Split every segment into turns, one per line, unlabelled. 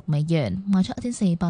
美元，賣出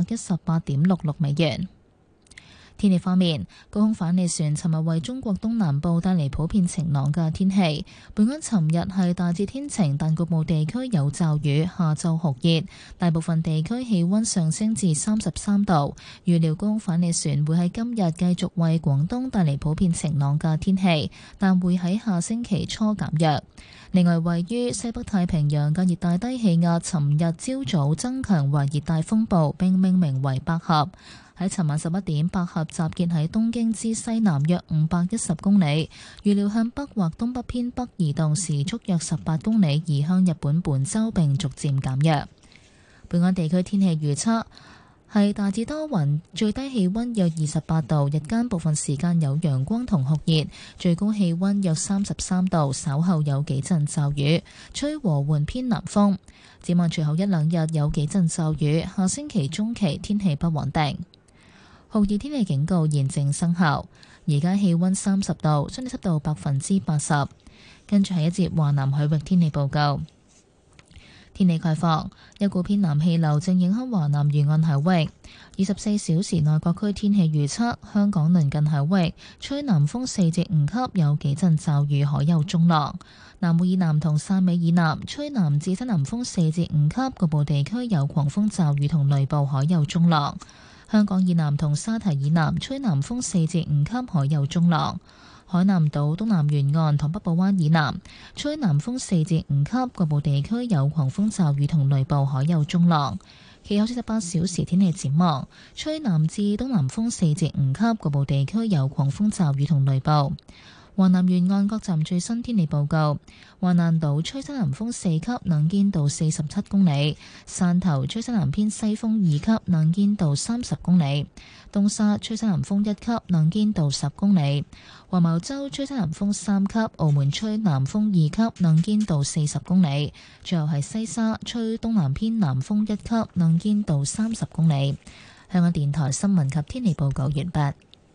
1418.66美元。天氣方面，高空反氣旋尋日為中國東南部帶嚟普遍晴朗嘅天氣。本港尋日係大致天晴，但局部地區有驟雨，下晝酷熱，大部分地區氣溫上升至33度。預料高空反氣旋會喺今日繼續為廣東帶嚟普遍晴朗嘅天氣，但會喺下星期初減弱。另外，位於西北太平洋嘅熱帶低氣壓，尋日朝早增強為熱帶風暴，並命名為百合。喺尋晚11點，百合集結喺東京之西南約510公里，預料向北或東北偏北移動，時速約18公里，移向日本本州並逐漸減弱。本港地區天氣預測係大致多雲，最低氣溫約28度，日間部分時間有陽光同酷熱，最高氣溫約33度，稍後有幾陣驟雨，吹和緩偏南風。展望隨後一兩日有幾陣驟雨，下星期中期天氣不穩定。酷熱天氣警告現正生效，而家氣溫30度，相對濕度80%。跟住係一節華南海域天氣報告。天氣概況，一股偏南氣流正影響華南沿岸海域。24小時內各區天氣預測：香港鄰近海域吹南風4至5級，有幾陣驟雨，海有中浪。南澳以南同汕尾以南吹南至西南風4至5級，局部地區有狂風驟雨同雷暴，海有中浪。香港以南同沙堤以南吹南風4至5級，海有中浪。海南島東南沿岸同北部灣以南吹南風4至5級，局部地區有狂風驟雨同雷暴，海有中浪。其後48小時天氣展望，吹南至東南風4至5級，局部地區有狂風驟雨同雷暴。華南沿岸各站最新天氣報告：華南島吹西南風4級，能見度47公里；汕頭吹西南偏西風2級，能見度30公里；東沙吹西南風1級，能見度10公里；黃茅洲吹西南風3級，澳門吹南風2級，能見度40公里；最後係西沙吹東南偏南風1級，能見度30公里。香港電台新聞及天氣報告完畢。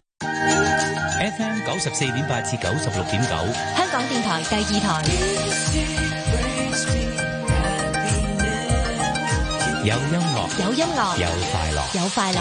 FM 94.8至96.9，
香港電台第二台。
有音樂，
有音樂，
有快樂，
有快樂。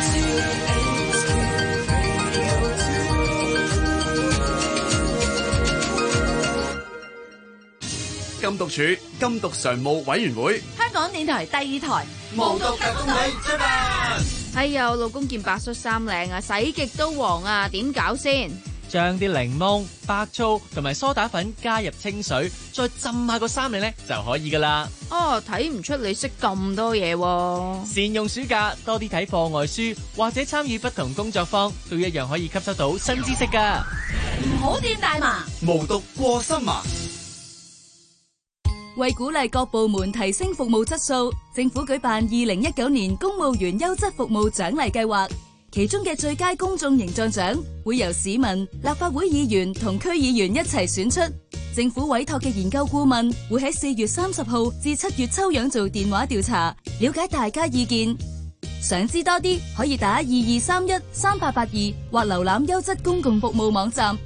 禁毒處禁毒常務委員會，
香港電台第二台，
無毒特工隊出發。
哎呀，老公件白恤衫領啊，洗極都黃啊，點搞先？
將啲檸檬、白醋同埋梳打粉加入清水，再浸下個衫領咧就可以噶啦。
哦，睇唔出你識咁多嘢喎。
善用暑假，多啲睇課外書或者參與不同工作坊，都一樣可以吸收到新知識噶。
唔好掂大麻，
無毒過心麻。
為鼓勵各部門提升服務質素，政府舉辦2019年公務員優質服務獎勵計劃，其中嘅最佳公眾形象獎會由市民、立法會議員同區議員一齊選出。政府委託嘅研究顧問會喺4月30號至7月抽樣做電話調查，了解大家意見。想知多啲，可以打22313882或瀏覽優質公共服務網站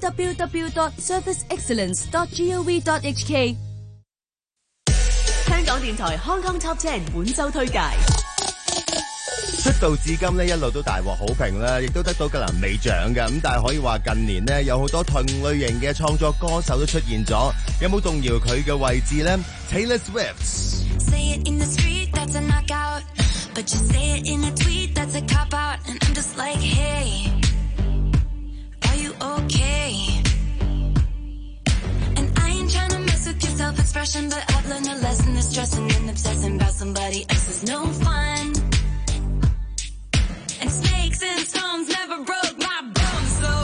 www.serviceexcellence.gov.hk。
香港電台 Hong Kong Top 10本周推介。
出道至今呢，一路都大獲好評啦，亦都得到格蘭美獎嘅。咁但係可以話近年呢，有好多同類型嘅創作歌手都出現咗，有冇動搖佢嘅位置呢？ Taylor Swift。Say it in the street, that's a knockout. But you say it in a tweet, that's a cop out. And I'm just like, hey, are you okay?And I ain't tryna mess with your self-expression, but I've learned a lesson that stressing and obsessing about somebody else is no fun. And snakes and stones never broke my bones, so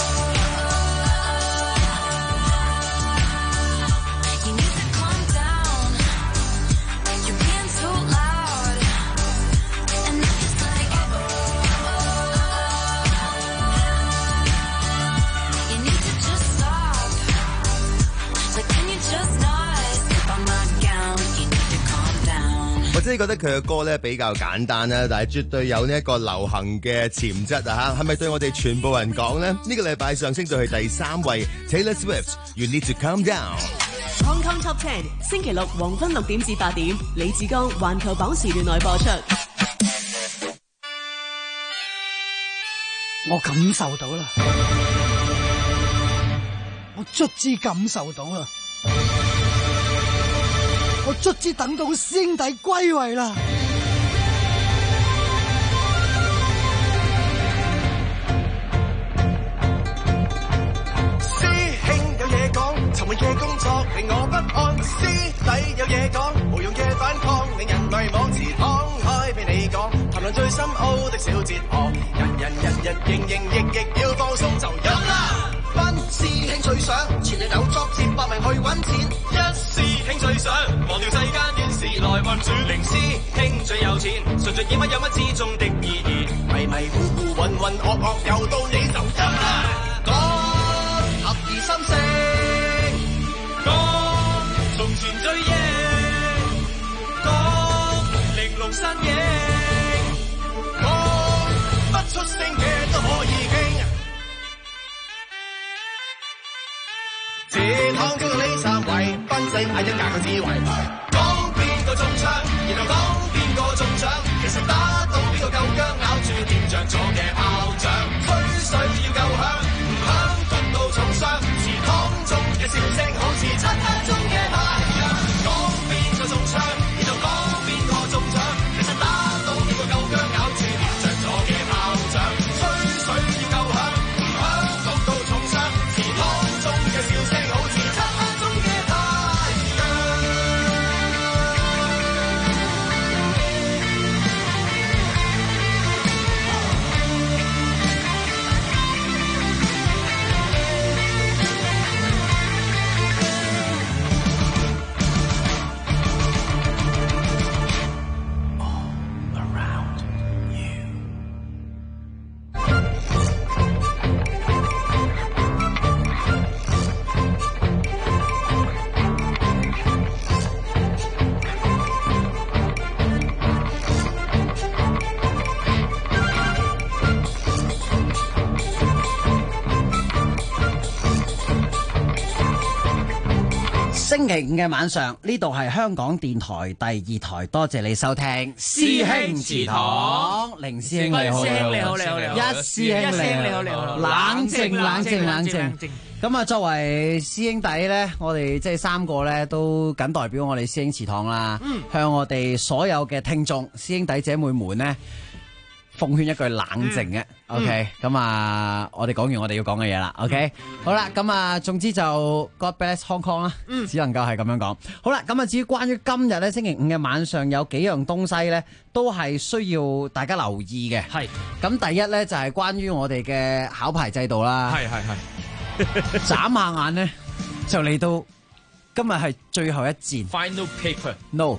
you need to calm down. You're being so loud, and I'm just like, you need to just stop.Like, can you just not slip on my gown? You need to calm down. 我真係覺得佢嘅歌咧比較簡單啦，但係絕對有呢一個流行嘅潛質啊！嚇，係咪對我哋全部人講呢？呢個禮拜上升到去第3位 ，Taylor Swift，You Need to Calm Down。
Hong Kong Top 10，星期六黃昏6點至8點，李志剛環球榜時段內播出。
我感受到啦，我卒之感受到啦，我卒之等到師兄弟歸位啦。
師兄有嘢講，尋日嘅工作令我不安。師弟有嘢講，無用嘅反抗令人迷惘。時敞開俾你講，談論最深奧的小哲學。人營役要放鬆就飲啦。班師兄最想全日有作戰搏命去揾錢。一師兄最想忘掉世間亂事來運轉。零師兄最有錢，純粹演乜有乜之中的意義。迷迷糊糊渾渾噩噩又到你就飲啦。講合二心聲，講從前追憶，講玲瓏身影，講不出聲嘅都可以傾。這趟叫你三圍，分析係一格嘅智慧。講邊個中槍，然後講邊個中獎。其實打到邊個夠薑，咬住掂着咗嘅炮仗。吹水要夠響，唔響焗到重傷。祠堂中嘅笑聲好似漆黑中嘅太陽。講邊個中槍，然後講邊個中獎。其實打到邊個夠薑，咬住掂着咗嘅炮仗。吹水要夠響，唔響焗到重傷。祠堂中嘅笑聲好似漆黑中嘅太陽。
星期五嘅晚上，呢度係香港電台第2台，多謝你收聽師兄祠堂。凌師兄你好，
師兄你好，你好，
一師兄你好，你好，冷靜。咁啊，作為師兄弟咧，我哋即係3個咧，都僅代表我哋師兄祠堂啦，向我哋所有嘅聽眾、師兄弟姐妹們咧，奉勸一句冷靜嘅，OK，咁啊，我哋講完我哋要講嘅嘢啦，OK，好啦，咁啊，總之就 God bless Hong Kong 啦，只能夠係咁樣講。好啦，咁啊，至於關於今日咧星期五嘅晚上有幾樣東西咧，都係需要大家留意嘅。係，咁第一咧就係關於我哋嘅考牌制度啦。係，眨下眼咧就嚟到今日係最後一戰
Final paper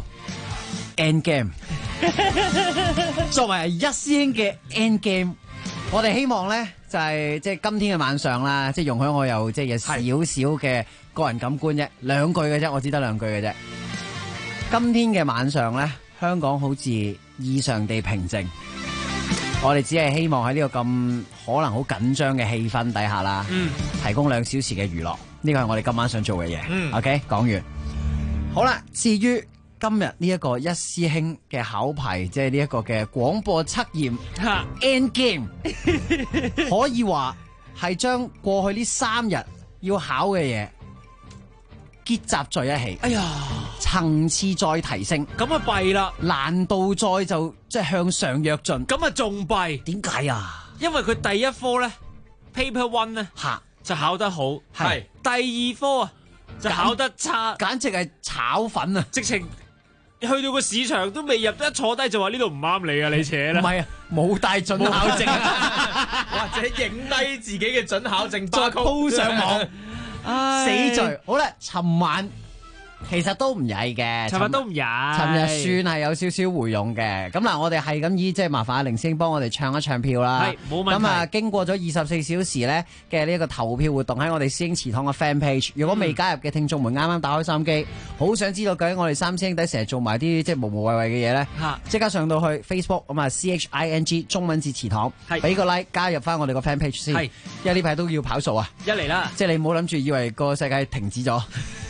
No。End game 作為一師兄嘅 end game， 我哋希望咧就係即係今天嘅晚上啦，即係容許我有即係有少少嘅個人感官啫，2句嘅啫，我只得2句嘅啫。今天嘅晚上咧，香港好似異常地平靜，我哋只係希望喺呢個咁可能好緊張嘅氣氛底下啦，提供2小時嘅娛樂，呢個係我哋今晚想做嘅嘢。OK， 講完。好啦，至於今日呢一個一師兄嘅考牌，即係呢一個嘅廣播測驗 End Game， 可以話係將過去呢3日要考嘅嘢結集在一起。哎呀，層次再提升，
咁啊弊啦，
難度再就即係向上躍進。
咁啊仲弊，
點解啊？
因為佢第一科咧 Paper One 咧就考得好，係第2科啊就考得差，
簡直係炒粉啊！
直情。去到個市場都未入得，一坐低就話呢度唔啱你啊！你扯啦，
唔係啊，冇帶準考證，
或者影低自己嘅準考證，
再鋪上網，死罪！好啦，尋晚其實都唔曳嘅，
尋日都唔曳，
尋日算係有少少回勇嘅。咁嗱，我哋係咁即係麻煩阿凌師兄幫我哋唱一唱票啦。係，冇問題。咁啊，經過咗24小時咧嘅呢一個投票活動喺我哋師兄祠堂嘅 fan page， 如果未加入嘅聽眾們啱啱打開收音機，好想知道究竟我哋3師兄弟成日做埋啲即係無無謂謂嘅嘢咧，即刻上到去 Facebook 咁啊 CHING 中文字祠堂，俾個 like 加入翻我哋個 fan page 先。係，因為呢排都要跑數啊。一嚟啦，即係你唔好諗住以為個世界停止咗。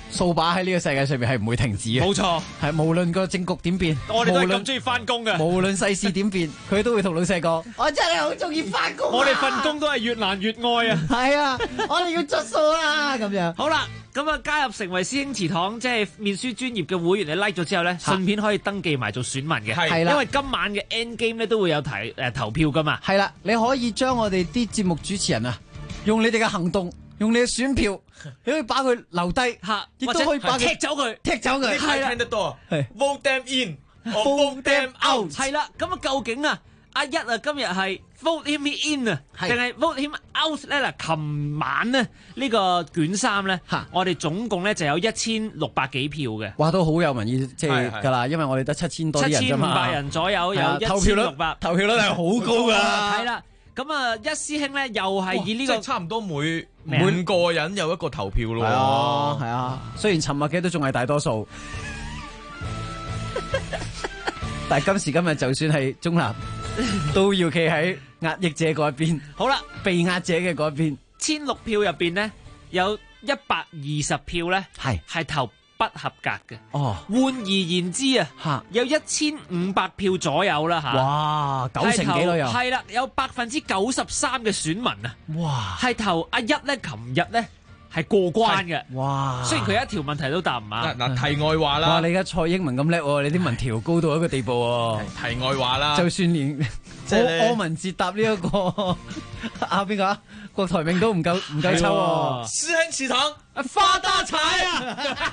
掃把喺呢個世界上面係唔會停止嘅。
冇錯，
係無論個政局點變，
我哋都係咁中意翻工嘅。
無論世事點變，佢都會同老細講：我真係好中意翻工。
我哋份工都係越難越愛啊！
係啊，我哋要着數啦咁樣。
好啦，咁啊加入成為師兄祠堂即係面書專業嘅會員，你 like 咗之後咧，順便可以登記埋做選民嘅。
係啦，
因為今晚嘅 End Game 咧都會有投票噶嘛。
係啦，你可以將我哋啲節目主持人啊，用你哋嘅行動，用你嘅選票，你可以把佢留低，亦都可以把佢
踢走佢，
踢走佢。
係啦，
聽得多啊
係
，vote them in，vote them out。
係啦，咁啊究竟啊阿一啊今日係 vote him in 啊，定係 vote him out 咧？嗱，琴晚咧呢個卷3咧，我哋總共咧就有1600幾票嘅，
哇，都好有民意即係㗎啦，因為我哋得7000多啲人啫嘛
，7500人左右，有
投票率
1600，
投票率係好高㗎。
係啦，咁啊一師兄咧又係以呢個
即係差唔多每個人有一個投票咯。
係啊，係啊，雖然尋日嘅都仲係大多數，但係今時今日就算係中立，都要企喺壓抑者嗰一邊。
好啦，
被壓者嘅嗰一邊
，1600票入邊咧有120票咧係投不合格嘅。
哦，
換而言之啊，有1500票左右啦吓。
哇，9成幾都有。
係啦，有93%嘅選民啊，
哇，
係投阿一咧，琴日咧係過關嘅。
哇，
雖然佢一條問題都答唔啱。
嗱，題外話啦。
哇，你而家蔡英文咁叻喎，你啲民調高到一個地步喎。
題外話啦，
就算連柯文哲答呢一個邊個啊？郭台銘都唔夠抽喎。
師兄祠堂
發大財啊！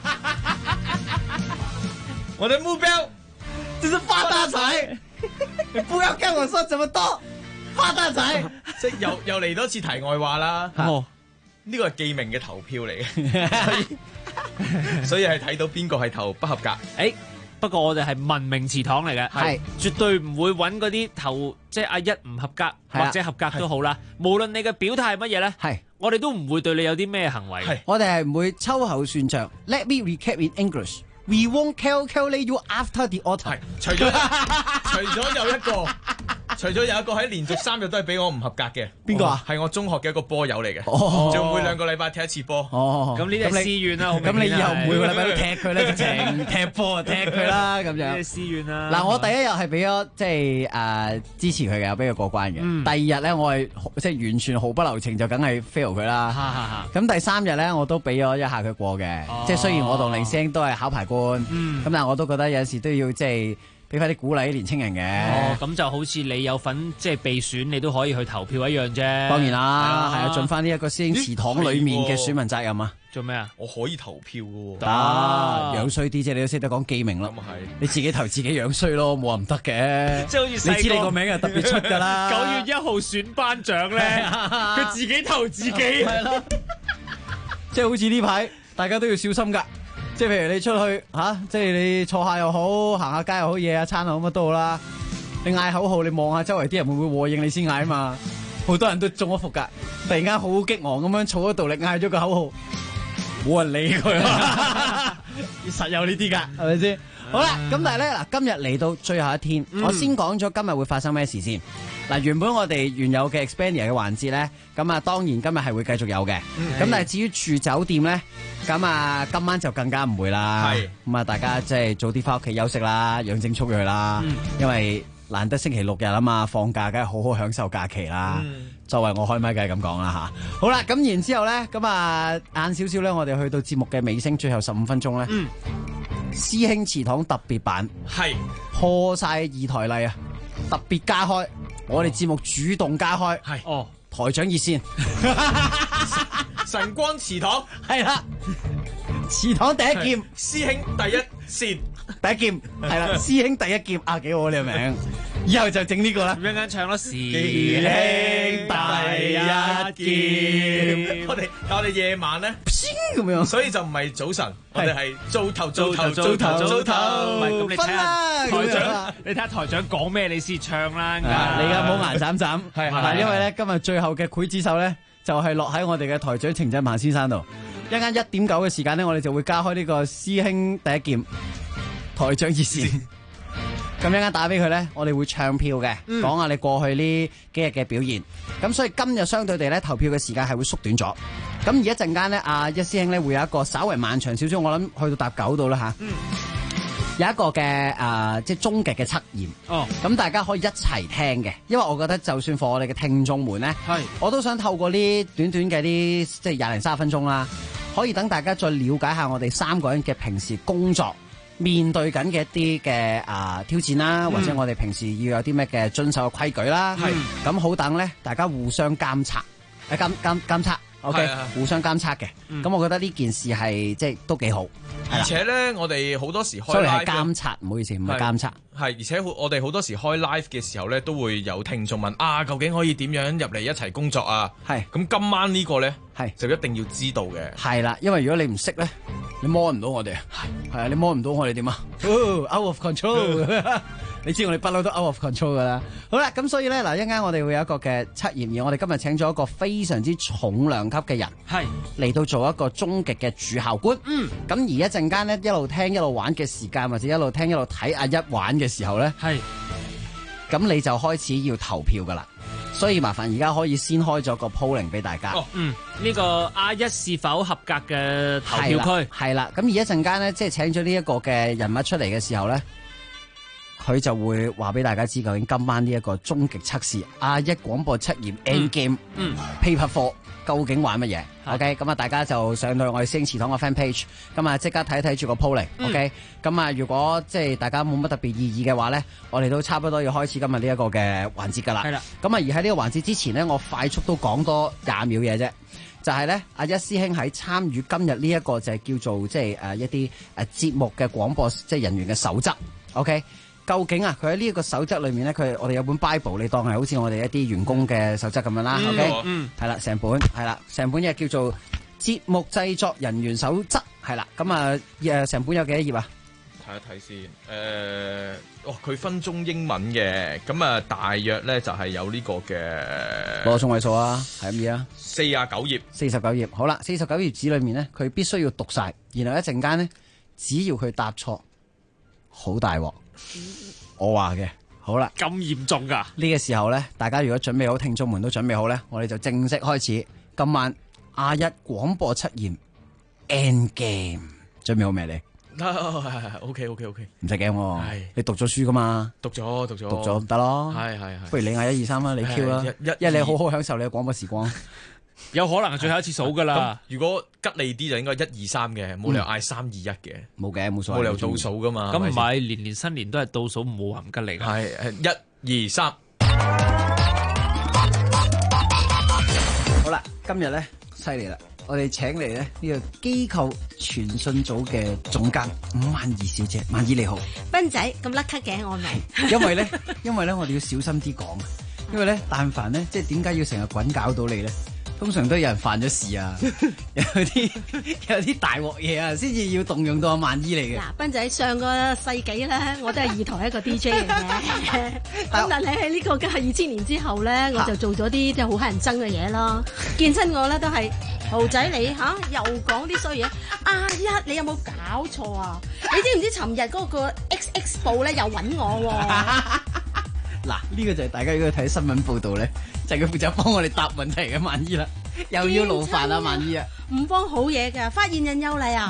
我的目標
就是發大財，你不要跟我說這麼多，發大財。
即係又嚟多次題外話啦。
哦，
呢個係記名嘅投票嚟嘅，所以係睇到邊個係投不合格。
不過我哋係文明祠堂嚟嘅，係絕對唔會揾嗰啲投即係阿一唔合格或者合格都好啦。無論你嘅表態係乜嘢咧，係我哋都唔會對你有啲咩行為。係
我哋係唔會秋後算賬。Let me recap in English. We won't calculate you after the autumn。
除咗有一個。除咗有一個喺連續3日都係俾我唔合格嘅，
邊個啊？
係我中學嘅一個波友嚟嘅，仲每2個禮拜踢一次波。
咁呢啲係私怨啦。
咁你以後每個禮拜都踢佢咧，直情踢波就踢佢啦，咁樣。
呢啲私怨啦。
嗱，我第一日係俾咗即係支持佢嘅，俾佢過關嘅。第二日咧，我係即係完全毫不留情，就梗係 fail 佢啦。咁第3日咧，我都俾咗一下佢過嘅。即係雖然我同凌聲都係考牌官，咁但係我都覺得有時都要即係。俾翻啲鼓勵啲年青人嘅。
咁就好似你有份即係被選，你都可以去投票一樣啫。
當然啦，係啊，盡翻呢一個師兄祠堂裏面嘅選民責任啊。
做咩啊？
我可以投票嘅。
得，樣衰啲啫，你都識得講記名咯。咁係，你自己投自己樣衰咯，冇話唔得嘅。
即係好似
你知你個名係特別出㗎啦。
9月1號選班長咧，佢自己投自己。
係咯。即係好似呢排，大家都要小心㗎。即係譬如你出去即係你坐下又好，行下街又好，夜下餐又好乜都好啦。你嗌口號，你望下周圍啲人會唔會和應你先嗌啊嘛？好多人都中咗伏㗎，突然間好激昂咁樣，儲咗道力嗌咗個口號，冇人理佢。實有呢啲㗎，係咪先？好啦，咁但係咧嗱，今日嚟到最後一天，我先講咗今日會發生咩事先。嗱，原本我哋原有嘅 Expandia 嘅環節咧，咁啊當然今日係會繼續有嘅。咁但係至於住酒店咧，咁啊今晚就更加唔會啦。係咁啊，大家即係早啲翻屋企休息啦，養精蓄銳啦。因為難得星期6日啊嘛，放假梗係好好享受假期啦。作為我開咪梗係咁講啦吓。好啦，咁然之後咧，咁啊晏少少咧，我哋去到節目嘅尾聲，最後15分鐘咧。師兄祠堂特別版係破晒2台例啊！特別加開，我哋節目主動加開係台長熱線，
晨光祠堂
係啦，祠堂第一劍，
師兄第一線，
第一劍係啦，師兄第一劍啊，幾好呢個名，以後就整呢個啦。
一陣間唱咯，師
兄第一劍。我哋夜晚咧
咁樣，
所以就唔係早晨，我哋係早頭。
唔係咁，你睇下台長，你睇下台長講咩，你先唱啦。
你而家唔好牙斬斬，係因為咧今日最後嘅劊子手咧，就係落喺我哋嘅台長程振鵬先生度。一陣間1:9嘅時間咧，我哋就會加開呢個師兄第一劍台長熱線。咁一陣間打俾佢咧，我哋會唱票嘅，講下你過去呢幾日嘅表現。咁所以今日相對地咧，投票嘅時間係會縮短咗。 咁而一陣間咧，阿一師兄咧會有一個稍為漫長少少，我諗去到搭9度啦嚇。有一個嘅即係終極嘅測驗。咁大家可以一齊聽嘅，因為我覺得就算for我哋嘅聽眾們咧，我都想透過呢短短嘅啲即係20零30分鐘啦，可以等大家再了解下我哋3個人嘅平時工作面對緊嘅一啲嘅挑戰啦，或者我哋平時要有啲咩嘅遵守嘅規矩啦。咁好等咧，大家互相監察，監測。OK， 互相監測嘅，咁我覺得呢件事係即係都幾好。
而且咧，我哋好多時開 live，
所以係監察，唔好意思，唔係監測。
係，而且我哋好多時開 live 嘅時候咧，都會有聽眾問究竟可以點樣入嚟一齊工作啊？
係。咁
今晚呢個咧，
係
就一定要知道嘅。
係啦，因為如果你唔識咧，你摸唔到我哋。係啊，你摸唔到我哋點啊？Out of control。你知我哋不嬲都 out of control 噶啦。好啦，咁所以咧嗱，一陣間我哋會有一個嘅測驗，而我哋今日請咗一個非常之重量級嘅人，嚟到做一個終極嘅主考官。咁而一陣間咧，一路聽一路玩嘅時間，或者一路聽一路睇阿一玩嘅時候咧，咁你就開始要投票噶啦。所以麻煩而家可以先開咗個 polling 俾大家。
呢個阿一是否合格嘅投票區？
係啦。咁而一陣間咧，即係請咗呢一個嘅人物出嚟嘅時候咧，佢就會話俾大家知究竟今晚呢一個終極測試阿一廣播測驗 End Game Paper 4究竟玩乜嘢？OK， 咁啊大家就上到我哋星祠堂嘅 fan page， 咁啊即刻睇住個 polling。OK， 咁啊如果即係大家冇乜特別意義嘅話咧，我哋都差不多要開始今日呢一個嘅環節噶啦。係啦。咁啊而喺呢個環節之前咧，我快速都講多20秒嘢啫。就係咧，阿一師兄喺參與今日呢一個就係叫做即係一啲節目嘅廣播即係人員嘅守則。OK。究竟佢喺呢一個守則裏面咧，我哋有本 Bible， 你當係好似我哋一啲員工嘅守則咁樣啦。OK， 係啦，成本嘢叫做節目製作人員守則，係啦。咁啊，成本有幾多頁啊？
睇一睇先。佢分中英文嘅，咁啊，大約咧就係有呢個嘅
攞個中位數啊，係咁嘢啊
，49頁。
49頁，好啦，49頁紙裏面咧，佢必須要讀晒，然後一陣間咧，只要佢答錯，好大鑊。我話嘅，好啦，
咁嚴重噶？
呢個時候咧，大家如果準備好，聽眾們都準備好咧，我哋就正式開始今晚阿一廣播測驗 End Game， 準備好未你
？OK， 唔
使驚，你讀咗書噶嘛？
讀咗
得咯，
係，
不如你嗌1 2 3啦，你 Q 啦，因為你好好享受你嘅廣播時光。
有可能係最後一次數噶啦。
如果吉利啲就應該1 2 3嘅，冇理由嗌3 2 1嘅。
冇嘅，冇所謂。
冇理由倒數噶嘛。
咁唔係年新年都係倒數，冇含吉利嘅。
係1 2 3。
好啦，今日咧犀利啦，我哋請嚟咧呢個機構傳訊組嘅總監伍萬儀小姐，萬儀你好。
斌仔咁甩咳嘅我明。
因為咧我哋要小心啲講，因為咧但凡咧即係點解要成日滾搞到你咧？通常都有人犯咗事啊，有啲大鑊嘢啊，先至要動用到阿萬姨嚟嘅。
嗱，斌仔上個世紀咧，我都係2台一個 DJ 嚟嘅。咁但係喺呢個嘅2000年之後咧，我就做咗啲即係好乞人憎嘅嘢咯。見親我咧都係豪仔你又講啲衰嘢。阿一你有冇搞錯啊？你知唔知尋日嗰個 XX 報咧又揾我喎？
嗱，呢個就係大家如果睇新聞報導咧，就係佢負責幫我哋答問題嘅萬姨啦，又要勞煩啊萬姨啊，
唔幫好嘢㗎，發現人優麗啊，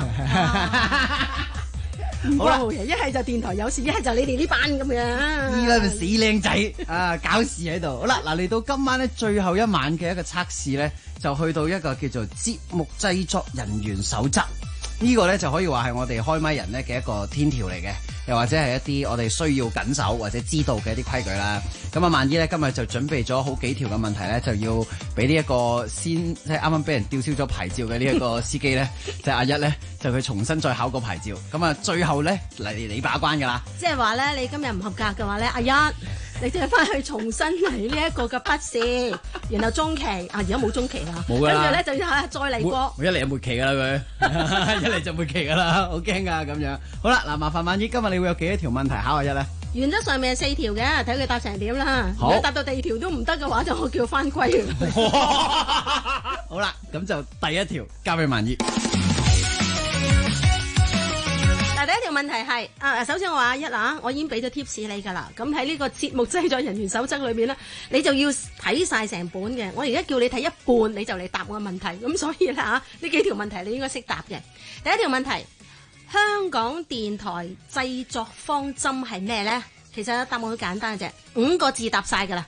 唔幫好嘢，一係就電台有事，一係就你哋呢班咁樣。
呢班死靚仔啊，搞事喺度。好啦，嗱嚟到今晚咧最後一晚嘅一個測試咧，就去到一個叫做節目製作人員守則。呢個咧就可以話係我哋開咪人咧嘅一個天條嚟嘅，又或者係一啲我哋需要緊守或者知道嘅一啲規矩啦。咁啊，萬姨咧今日就準備咗好幾條嘅問題咧，就要俾呢一個即係啱啱俾人吊銷咗牌照嘅呢一個司機咧，就係阿一咧，就佢重新再考個牌照。咁啊，最後咧嚟你把關㗎啦。
即係話咧，你今日唔合格嘅話咧，阿一。你就翻去重新嚟呢一個嘅筆試，然後中期而家冇中期啦，
冇㗎啦，
跟住咧就再嚟過。
我一嚟就末期㗎啦佢，一嚟就末期㗎啦，好驚㗎咁樣。好啦，嗱麻煩萬姨，今日你會有幾多條問題考阿一咧？
原則上面係4條嘅，睇佢答成點啦。如果答到第2條都唔得嘅話，就我叫翻歸。
好啦，咁就第1條交俾萬姨。
第1條問問題係首先我話我已經俾咗 tips 你㗎啦。咁喺呢個節目製作人員守則裏面咧，你就要睇晒成本嘅。我而家叫你睇一半，你就嚟答我嘅問題。咁所以咧呢幾條問題你應該識答嘅。第一條問題，香港電台製作方針係咩咧？其實答案好簡單嘅啫，5個字答晒㗎啦。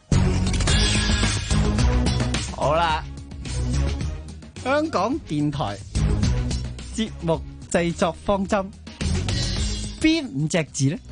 好啦，香港電台節目製作方針邊5隻字咧？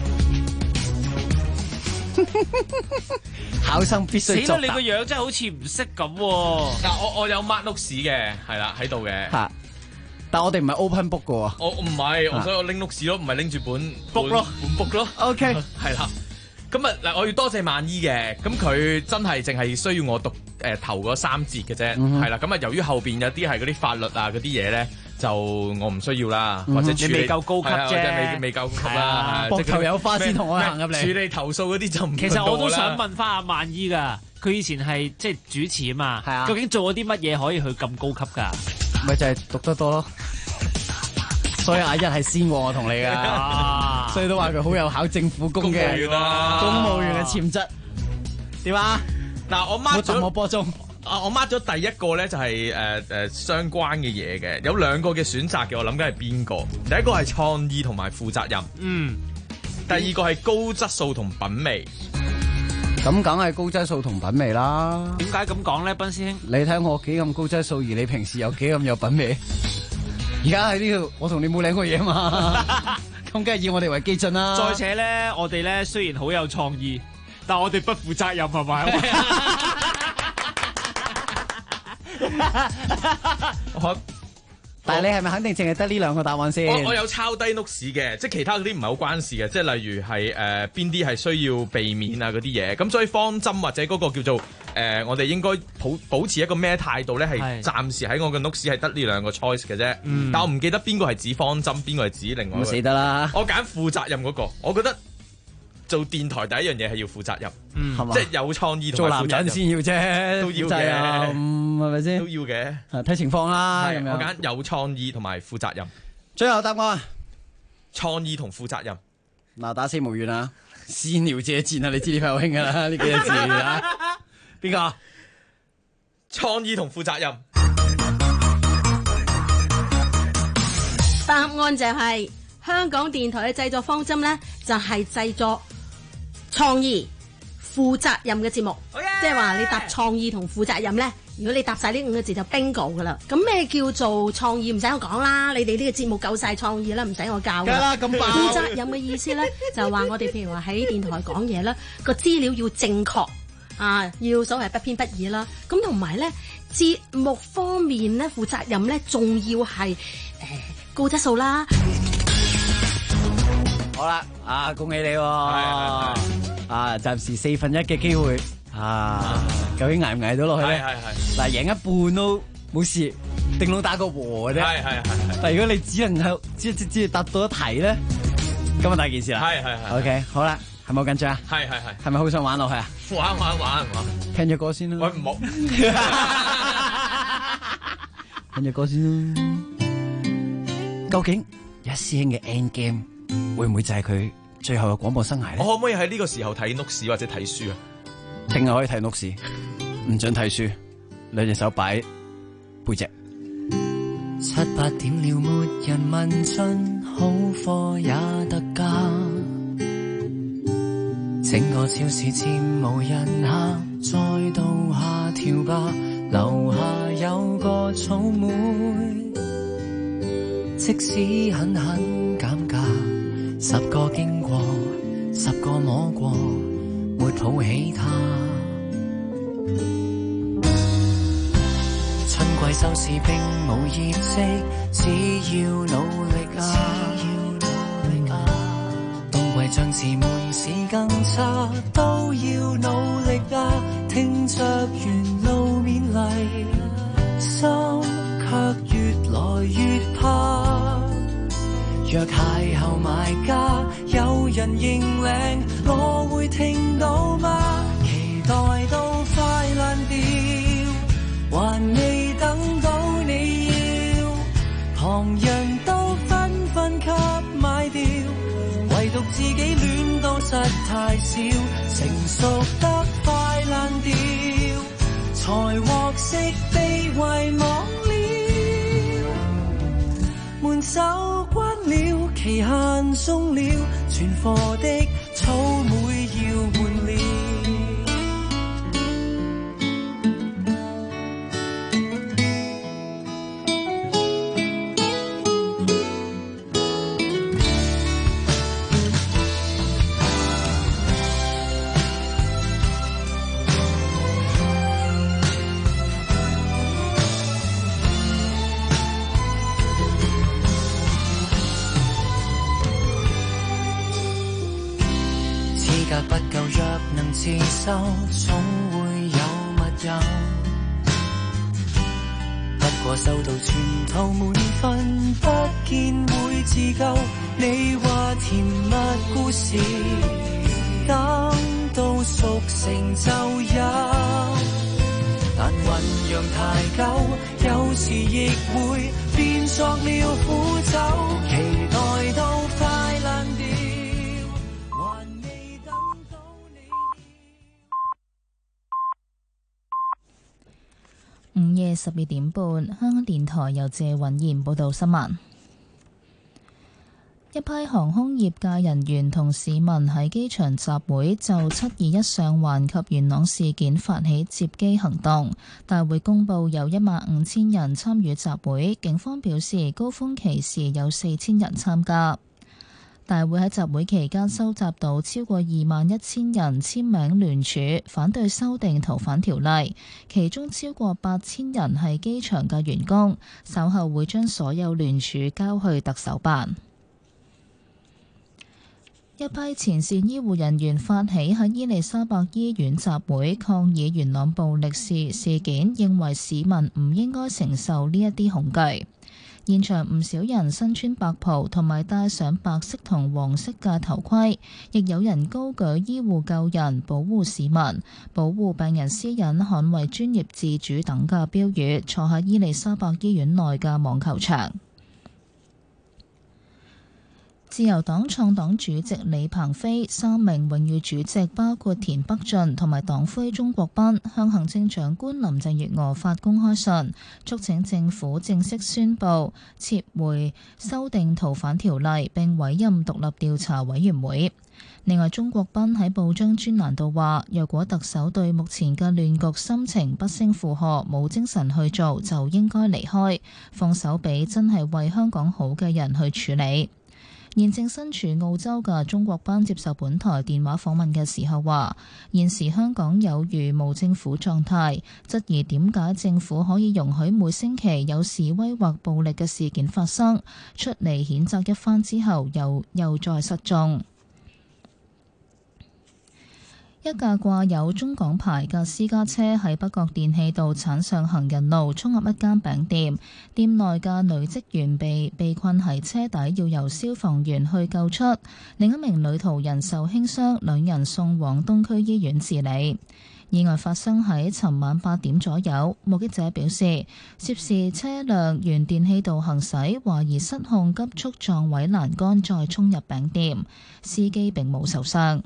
考生必須作答。
死啦！你個樣真係好似唔識咁。
嗱，我有 mark notes 嘅，係啦喺度嘅。
嚇！但我哋唔係 open book 嘅喎。
我唔係，所以我拎 notes 咯，唔係拎住本
book 咯，
本 book 咯。
OK，
係啦。咁啊嗱，我要多謝萬姨嘅，咁佢真係淨係需要我讀頭嗰3節嘅啫，係啦。咁啊，由於後邊有啲係嗰啲法律啊嗰啲嘢咧，就我唔需要啦，或者處理
你未夠高級啫，
或者未夠高級啦。
膊頭有花先同我行入嚟。
處理投訴嗰啲就唔。
其實我都想問翻阿萬姨㗎，佢以前係即係主持啊嘛，
係啊，
究竟做咗啲乜嘢可以去咁高級㗎？
咪就係讀得多咯。所以阿一係先我同你噶，所以都話佢好有考政府工嘅公務員嘅潛質。點啊？
嗱，我 mark 咗
我波鐘。
我 mark 咗第一個咧就係相關嘅嘢嘅，有2個嘅選擇嘅，我諗緊係邊個？第一個係創意同埋負責任，第二個係高質素同品味。
咁梗係高質素同品味啦。
點解咁講咧，斌師兄？
你睇我幾咁高質素，而你平時有幾咁有品味？而家喺呢度，我同你冇領過嘢嘛，咁梗係以我哋為基準啦。
再且咧，我哋咧雖然好有創意，但我哋不負責任係咪？
但係你係咪肯定淨係得呢2個答案先？
我有抄低 notes 嘅，即係其他嗰啲唔係好關事嘅，即係例如係邊啲係需要避免啊嗰啲嘢。咁所以方針或者嗰個叫做我哋應該保持一個咩態度咧？係暫時喺我嘅 notes 係得呢2個 choice 嘅啫。但我唔記得邊個係指方針，邊個係指另外一個。
死得啦！
我揀負責任嗰個，我覺得做電台第一樣嘢係要負責任，即係有創意同埋負責任。做男人先要啫，都要嘅，
係咪先？
都要嘅，
睇情況啦。咁樣
我揀有創意同埋負責任。
最後答案，
創意同負責任。
嗱，打死無怨啊！先撩借箭啊！你知呢排好興噶啦，呢幾個字啊！邊個？
創意同負責任。
答案就係香港電台嘅製作方針咧，就係製作創意、負責任嘅節目。即係話你答創意同負責任咧，如果你答晒呢5個字就 bingo 噶啦。咁咩叫做創意？唔使我講啦，你哋呢個節目夠晒創意啦，唔使我教。
梗啦，咁爆。
負責任嘅意思咧，就係話我哋譬如話喺電台講嘢啦，個資料要正確啊，要所謂不偏不倚啦。咁同埋咧，節目方面咧，負責任咧，仲要係高質素啦。
好啦，恭喜你喎！暫時4分1嘅機會，究竟捱唔捱到落去咧？嗱，贏一半都冇事，頂籠打個和嘅啫。但係如果你只能夠只答到一題咧，咁啊大件事啦。OK， 好啦，係咪好緊張啊？係咪好想玩落去啊？
玩。
聽隻歌先啦。
喂，唔好。
聽隻歌先啦。究竟一師兄嘅 End Game 會唔會就係佢最後嘅廣播生涯咧？
我可唔可以喺呢個時候睇 notes 或者睇書啊？
定係可以睇 notes，唔准睇書，2隻手擺背脊。
7、8點了，沒人問津，好貨也特價，整個超市漸無人客，再度下調吧，樓下有個草莓，即使狠狠減價，10個經過，10個摸過，沒抱起它。春季收視並無業績，只要努力啊！冬季將至門市更差，都要努力啊！聽着沿路勉勵，心卻越來越怕。若邂逅買家，有人認領，我會聽到嗎？期待到快爛掉，還未等到你要，旁人都紛紛給買掉。 自己戀到實太少，成熟得快爛掉，才獲悉被遺忘了，門手關了，期限終了，存貨的草莓要換了。不夠，若能自修，總會有密友。不過收到全套滿分，不見會自救。你話甜蜜故事，等到熟成就有，但醖釀太久，有時亦會變作了苦酒，期待到快爛掉。
午夜12點半，香港電台由謝允賢報道新聞。一批航空業界人員同市民喺機場集會，就721上環及元朗事件發起接機行動。大會公佈有15000人參與集會，警方表示高峰期時有4000人參加。大會喺集會期間收集到超過21000人簽名聯署，反對修訂逃犯條例，其中超過8000人係機場嘅員工。稍後會將所有聯署交去特首辦。一批前線醫護人員發起喺伊利沙伯醫院集會抗議元朗暴力事件，認為市民唔應該承受呢一啲恐懼。現場唔少人身穿白袍同埋戴上白色同黃色嘅頭盔，亦有人高舉醫護救人、保護市民、保護病人私隱、捍衛專業自主等嘅標語，坐喺伊利沙伯醫院內嘅網球場。自由黨創黨主席李鵬飛、3名榮譽主席包括田北俊同埋黨魁鍾國斌，向行政長官林鄭月娥發公開信，促請政府正式宣布撤回修訂逃犯條例，並委任獨立調查委員會。另外，鍾國斌喺報章專欄度話，若果特首對目前嘅亂局心情不勝負荷，冇精神去做，就應該離開，放手俾真係為香港好嘅人去處理。現正身處澳洲嘅鍾國斌接受本台電話訪問嘅時候話，現時香港有如無政府狀態，質疑點解政府可以容許每星期有示威或暴力嘅事件發生，出嚟譴責一番之後又再失蹤。一架掛有中港牌嘅私家車喺北角電氣道鏟上行人路，衝入一間餅店，店內嘅女職員被困喺車底，要由消防員去救出。另一名女途人受輕傷，兩人送往東區醫院治理。意外發生喺尋晚8點左右，目擊者表示，涉事車輛沿電氣道行駛，懷疑失控急速撞毀欄杆，再衝入餅店，司機並冇受傷。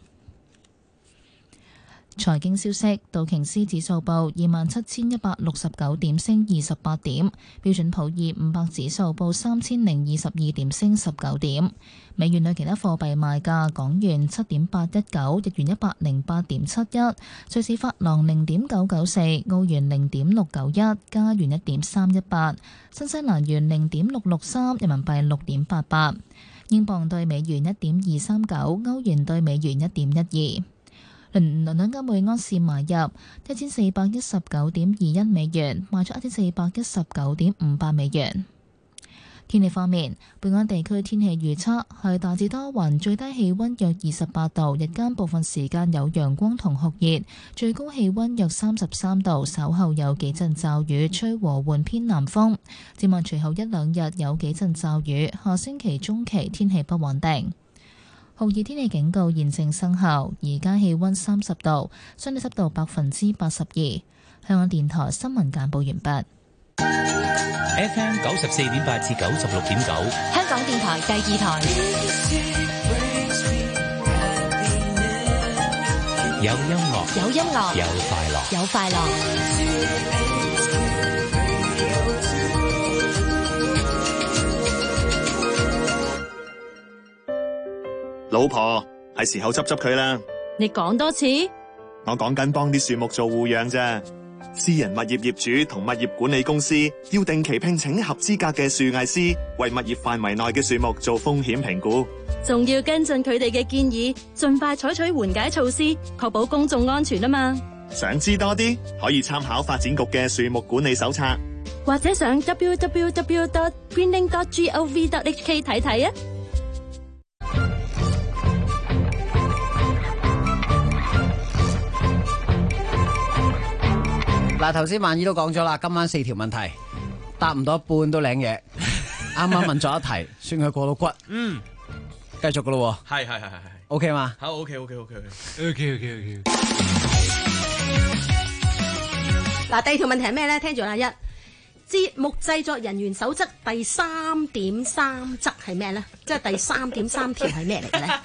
財經消息，道瓊斯指數報27,169點，升28點；標準普爾500指數報3022點，升19點。美元對其他貨幣賣價：港元7.819，日元108.71，瑞士法郎0.994，澳元0.691，加元1.318，新西蘭元0.663，人民幣6.88，英鎊對美元1.239，歐元對美元1.12。倫敦金每安士買入1419.21美元，賣出1419.58美元。天氣方面，本港地區天氣預測係大致多雲，最低氣溫約28度，日間部分時間有陽光同酷熱，最高氣溫約33度，稍後有幾陣驟雨，吹和緩偏南風。展望隨後一兩日有幾陣驟雨，下星期中期天氣不穩定。酷熱天氣警告現正生效，而家氣溫30度，相對濕度82%。香港電台新聞簡報完畢。
FM 94.8至96.9，
香港電台第二台。
有音樂，
有音樂，
有快樂，
有快樂。
老婆，係時候執佢啦。
你講多次。
我講緊幫啲樹木做護養啫。私人物業業主同物業管理公司要定期聘請合資格嘅樹藝師，為物業範圍內嘅樹木做風險評估，
仲要跟進佢哋嘅建議，盡快採取緩解措施，確保公眾安全啊嘛。
想知多啲，可以參考發展局嘅樹木管理手冊，
或者上 www.greening.gov.hk 睇睇啊。
嗱，頭先萬姨都講咗啦，今晚4條問題，答唔到一半都領嘢。啱啱問咗一題，算佢過到骨。繼續噶咯喎。
係。
OK 嘛？
好 OK。
嗱，第二條問題係咩咧？聽住啦，節目製作人員守則第3.3則係咩咧？即係第3.3條係咩嚟嘅咧？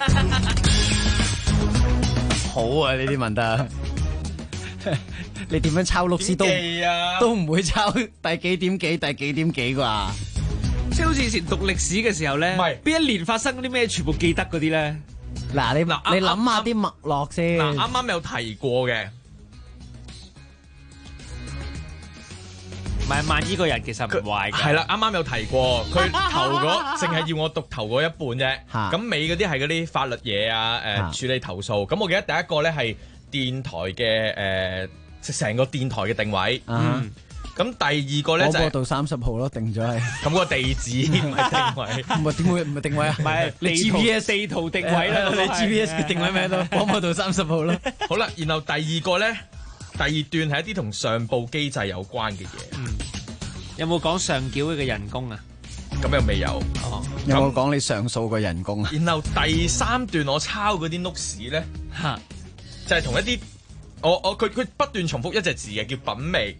好啊，呢啲問得。你點樣抄錄詩都唔會抄第幾點幾啩？
即係好似以前讀歷史嘅時候咧，邊一年發生嗰啲咩全部記得嗰啲咧？
嗱，你諗下啲脈絡先。
嗱，啱啱有提過嘅，
唔係萬姨個人其實唔壞嘅。
係啦，啱啱有提過，佢頭嗰淨係要我讀頭嗰一半啫。咁尾嗰啲係嗰啲法律嘢啊，處理投訴。咁我記得第一個咧係電台嘅成個電台嘅定位。咁第二個咧就
係到30號咯，定咗係。
咁個地址唔係定位，
唔係點會唔係定位啊？
唔係你 GPS 地圖定位啦，
你 GPS 嘅定位咩都廣播道30號咯。
好啦，然後第二個咧，第二段係一啲同上報機制有關嘅嘢。
有冇講上繳嘅人工啊？
咁又未有。
有冇講你上訴嘅人工啊？
然後第三段我抄嗰啲 notes 咧，就係同一啲佢不斷重複一隻字嘅，叫品味。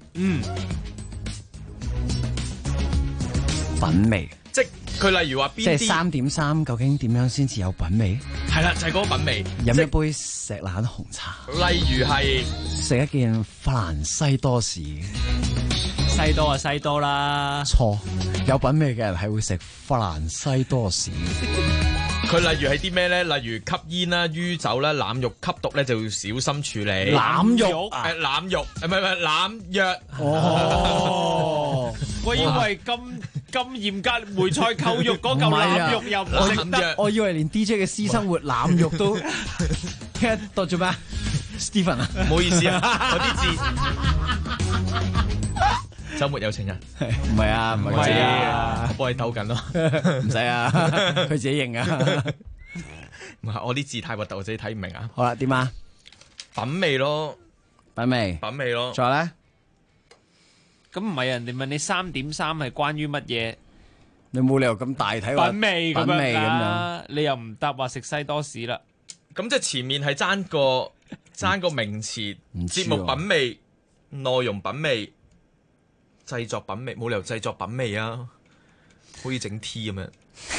品味，
即係佢例如話邊啲？
即係3.3，究竟點樣先至有品味？
係啦，就係嗰個品味。
飲一杯石蘭紅茶。
例如係
食一件法蘭西多士。
西多啊，西多啦。
錯，有品味嘅人係會食法蘭西多士。
佢例如係啲咩咧？例如吸煙啦、酗酒啦、濫用吸毒咧，就要小心處理。
濫用
濫用，唔係濫藥。
哦，
我以為咁嚴格梅菜扣肉嗰嚿濫肉又唔食得。
我以為連 DJ 嘅私生活濫肉都讀做咩啊 ？Stephen 啊，
唔好意思啊，嗰啲字。周末有情人，
唔係啊，唔係啊，
我幫你兜緊咯，
唔使啊，佢自己認啊。
唔係我啲字太核突，我自己睇唔明啊。
好啦，點啊？
品味咯，
品味
咯。
再咧？
咁唔係人哋問你3.3係關於乜嘢？
你冇理由咁大體話
品味咁
樣，
你又唔答話食西多士啦。
咁即係前面係爭個名詞，節目品味、內容品味。製作品味冇理由製作品味啊，好似整 T 咁樣。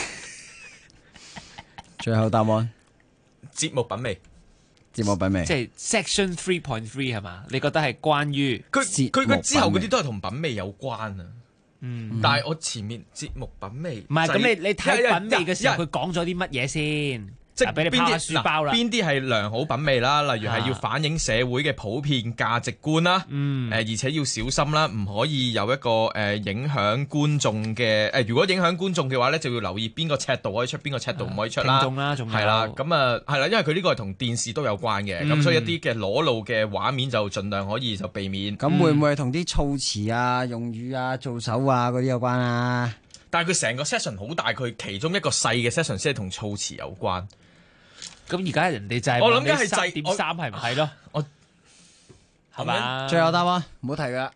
最後答案，
節目品味，
節目品味，
即係 Section 3.3係嘛？你覺得係關於
佢之後嗰啲都係同品味有關啊。但係我前面節目品味
唔係咁，你睇品味嘅時候，佢講咗啲乜嘢先？
即係
俾你拋下書包啦。
邊啲係良好品味啦？例如係要反映社會嘅普遍價值觀啦。而且要小心啦，唔可以有一個影響觀眾嘅如果影響觀眾嘅話咧，就要留意邊個尺度可以出，邊個尺度唔可以出啦。
聽眾啦，仲
係啦，咁啊係啦，因為佢呢個係同電視都有關嘅，咁所以一啲嘅裸露嘅畫面就盡量可以就避免。
咁會唔會同啲措辭啊、用語啊、做手啊嗰啲有關啊？
但係佢成個 session 好大，佢其中一個細嘅 session 先係同措辭有關。
咁而家人哋就係
我諗緊係
3.3係唔係咯？
我
係嘛？
最後答案唔好提噶。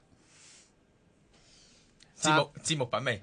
節目品味。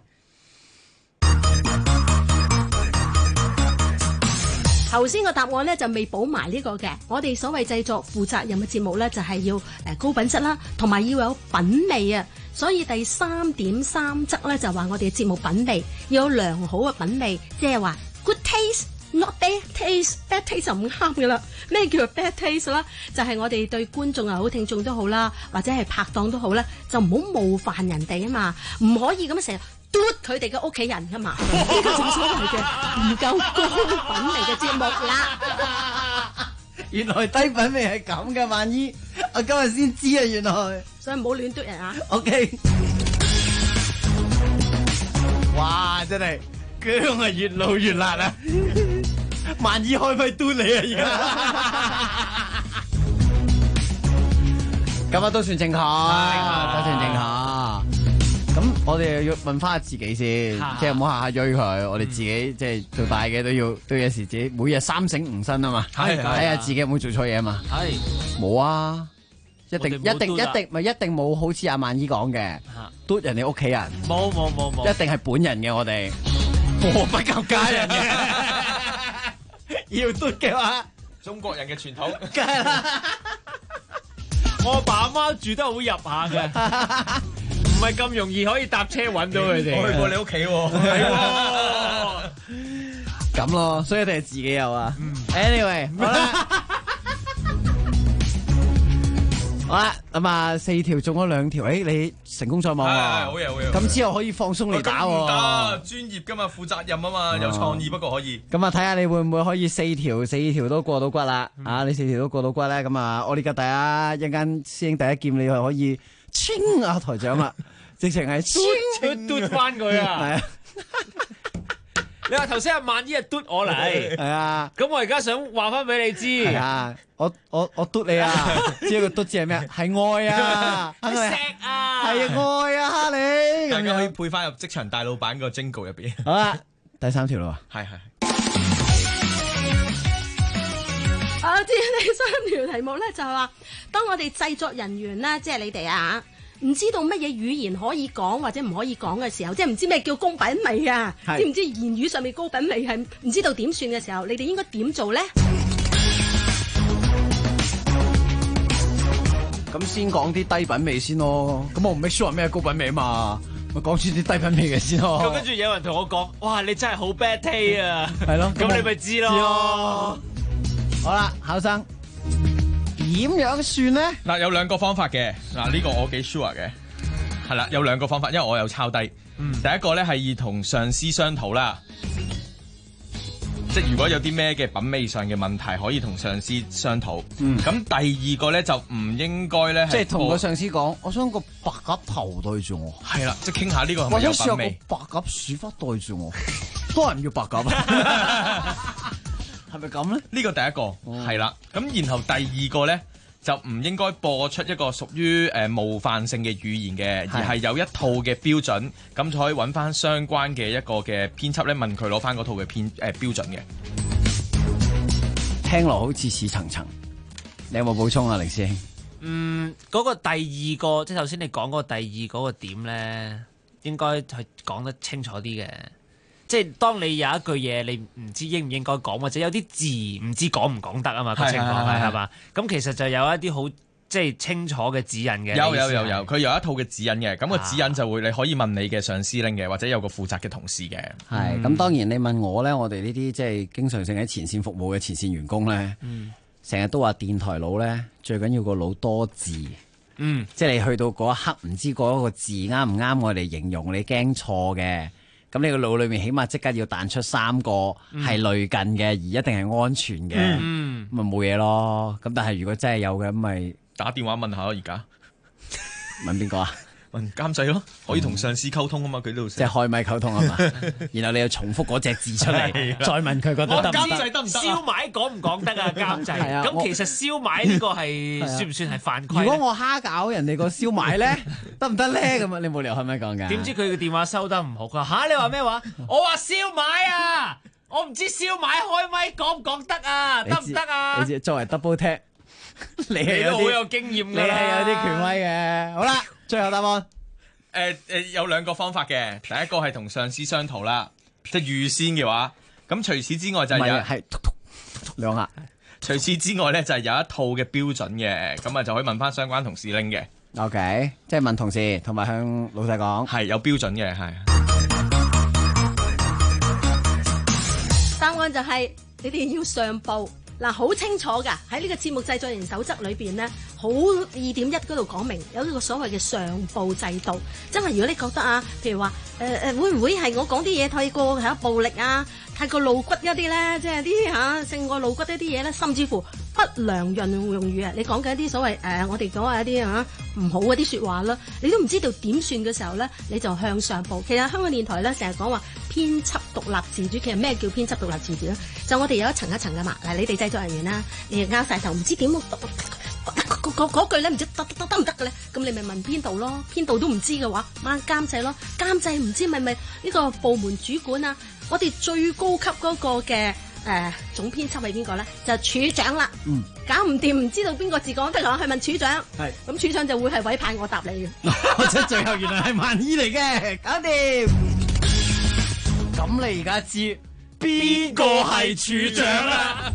頭先個答案咧就未補埋呢個嘅。我哋所謂製作負責任嘅節目咧，就係要高品質啦，同埋要有品味啊。所以第3.3則咧就話我哋節目品味要有良好嘅品味，即係話 good taste not bad taste，bad taste 就唔啱噶啦。咩叫做 bad taste 啦？就係我哋對觀眾又好、聽眾都好啦，或者係拍檔都好咧，就唔好冒犯人哋啊嘛，唔可以咁成日嘟佢哋嘅屋企人噶嘛，呢個正所謂嘅唔夠高品味嘅節目啦。
原來低品味係咁嘅，萬姨，我今日先知啊，原來。
所以唔好亂嘟人啊。
OK。哇！真係薑啊，越老越辣啊！萬姨開咪嘟你啊，而家。咁啊都算正確，都算正確。咁我哋要問翻下自己先，即係唔好下下追佢。我哋自己即係做大嘅都有時自己每日三省吾身啊嘛，睇下自己有冇做錯嘢啊嘛。係冇啊，一定冇好似阿萬姨講嘅，嘟人哋屋企人。冇，一定係本人嘅我哋，禍不及家人嘅。要嘟嘅話，
中國人嘅傳統。
梗係啦，
我阿爸阿媽住得好入下嘅。唔係咁容易可以搭車揾到佢哋。
我去過你屋企喎，
咁咯，所以一定係自己有啊。Anyway， 好啦，好啦，咁啊4條中咗2條，你成功在望喎。
好嘢。
咁之後可以放鬆嚟打喎。
唔得，專業噶嘛，負責任啊嘛，有創意不過可以。
咁啊，睇下你會唔會可以4條都過到骨啦？啊，你4條都過到骨咧，咁啊，我呢個一陣間師兄第一劍，你係可以清啊台長啦。直情係
嘟翻佢啊！
係啊！
你話頭先阿萬姨係嘟我嚟，
係啊！
咁我而家想話翻俾你知，
係啊！我嘟你啊！知個嘟字係咩？係愛啊！
係錫啊！
係愛啊！你
大家可以配翻入職場大老闆個 jingle 入邊。
好啦，第3條啦，
係。
第3條題目咧就係話，當我哋製作人員咧，即係你哋啊。唔知道乜嘢語言可以講或者唔可以講嘅時候，即係唔知咩叫高品味啊？知唔知言語上面高品味係唔知道點算嘅時候，你哋應該點做咧？
咁先講啲低品味先咯。咁我唔 make sure 咩高品味啊嘛，咪講住啲低品味嘅先咯。
咁跟住有人同我講：哇，你真係好 bad taste 啊！
係咯，
咁你咪知咯。
好啦，考生。點樣算咧？
嗱，有2個方法嘅。嗱，呢個我幾 sure 嘅。係啦，有2個方法，因為我有抄低。第一個咧係要同上司商討啦，即係如果有啲咩嘅品味上嘅問題，可以同上司商討。咁第二個咧就唔應該咧，
即係同個上司講，我想個白鴿頭對住我。
係啦，即係傾下呢個係咪有品味？
或者試下個白鴿屎忽對住我，多人要白鴿啊？係咪咁咧？
呢個第一個係啦，咁然後第二個咧就唔應該播出一個屬於冒犯性嘅語言嘅，而係有一套嘅標準，咁就可以揾翻相關嘅一個嘅編輯咧，問佢攞翻嗰套嘅標準嘅。
聽落好似似層層，你有冇補充啊，凌師兄？
嗰個第二個，即係頭先你講嗰個第二嗰個點咧，應該係講得清楚啲嘅。即係當你有一句嘢你唔知應唔應該講，或者有啲字唔知講唔講得啊嘛，個情況係嘛？咁其實就有一啲好即係清楚嘅指引嘅。
有，佢有一套嘅指引嘅，咁個指引就會你可以問你嘅上司拎嘅，或者有個負責嘅同事嘅。
係咁，當然你問我咧，我哋呢啲即係經常性喺前線服務嘅前線員工咧，成日都話電台佬咧最緊要個腦多字。即係你去到嗰一刻唔知嗰個字啱唔啱我哋形容，你驚錯嘅。咁你個腦裏面起碼即刻要彈出3個係類近嘅，而一定係安全嘅，咁咪冇嘢咯。咁但係如果真係有嘅，咁咪
打電話問下咯。而家
問邊個啊？
問監製咯，可以同上司溝通啊嘛。佢呢度
即係開咪溝通啊嘛。然後你又重複嗰隻字出嚟，再問佢覺得得唔得？
監製得唔得？燒賣講唔講得啊？監製咁其實燒賣呢個係算唔算係犯規？
如果我蝦搞人哋個燒賣咧，得唔得咧？咁啊，你冇理由開咪講㗎。
點知佢嘅電話收得唔好？佢話你話咩話？我話燒賣啊！我唔知燒賣開咪講唔講得啊？得唔得啊？
你知作為 double tap， 你係
都好有經驗㗎，
你係有啲權威嘅。好啦，最後答案。
有2個方法嘅，第一個係同上司商討啦，即係預先嘅話。咁除此之外就係
係2下。
除此之外咧就係有一套嘅標準嘅，咁啊就可以問翻相關同事拎嘅。
OK， 即係問同事同埋向老細講，
係有標準嘅，係。
答案案就係你哋要上報。嗱，好清楚㗎，喺呢個節目製作人守則裏邊咧，好2.1嗰度講明有呢個所謂嘅上報制度。真係如果你覺得啊，譬如話會唔會係我講啲嘢太過係暴力啊，太過露骨一啲咧，即係啲勝過露骨一啲嘢咧，甚至乎不良用語啊，你講緊一啲所謂我哋講話一啲唔好嗰啲説話啦，你都唔知道點算嘅時候咧，你就向上報。其實香港電台咧成日講話編輯獨立自主，其實咩叫編輯獨立自主咧？就我哋有一層一層嘅嘛。嗱，你哋製作人員啦，你哋拗晒頭，唔知點嗰句咧，唔知得唔得嘅咧？咁你咪問編導咯，編導都唔知嘅話，問監製咯，監製唔知咪呢個部門主管啊。我哋最高級嗰個嘅總編輯係邊個咧？就處長啦。搞唔掂，唔知道邊個字講得講，去問處長。係。咁處長就會係委派我答你嘅。
我即係最後原來係萬姨嚟嘅，搞掂。咁你而家知邊個係處長啦？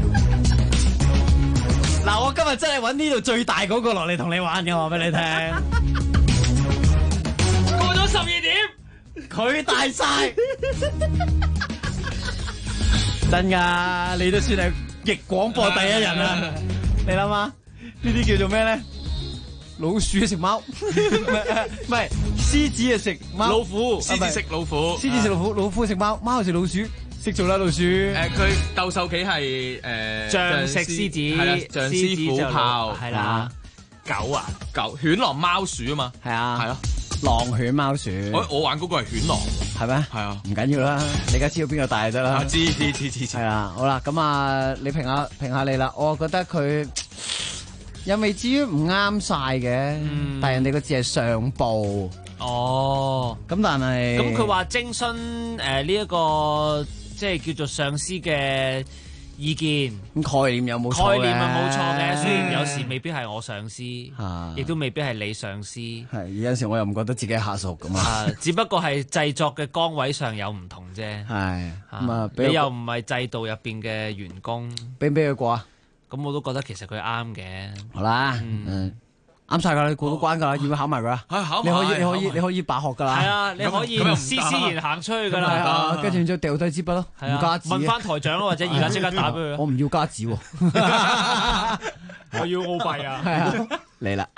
嗱，我今日真係揾呢度最大嗰個落嚟同你玩嘅，我話俾你聽。
過咗12點，
佢大晒。真㗎，你都算係逆廣播第一人啦。你諗下，呢啲叫做咩咧？老鼠食貓，唔係獅子啊食貓，
老虎，獅子食老虎，
獅子食老虎，老虎食貓，貓食老鼠，識做啦老鼠。
佢鬥獸棋係
象食獅子，
係啦，象獅虎豹，
係啦，狗啊，
狗，犬狼貓鼠啊嘛，
係啊，
係咯，
狼犬貓鼠。
我玩嗰個係犬狼，
係咩？係啊，唔緊要啦，你而家知道邊個大就得啦。
知。係
啦，好啦，咁啊，你評下你啦，我覺得佢。又未至於唔啱晒嘅，但係人哋個字係上報。
哦，
咁但係
咁佢話徵詢呢一個即係叫做上司嘅意見。
咁概念有冇錯嘅？
概念係冇錯嘅，雖然有時未必係我上司，亦都未必係你上司。
係有陣時我又唔覺得自己係下屬咁啊。
只不過係製作嘅崗位上有唔同啫。
係咁啊，
你又唔係制度入邊嘅員工，
俾唔俾佢過啊？
咁我都覺得其實佢啱嘅。
好啦，啱晒噶，你過到關噶啦，要唔要考埋佢啊？你可以罷學噶啦。
係啊，你可以斯然行出去噶啦。
跟住就掉低支筆咯，唔加紙。
問翻台長咯，或者而家即刻打俾佢。
我唔要加紙喎，
我要澳幣啊！
係啊，嚟啦。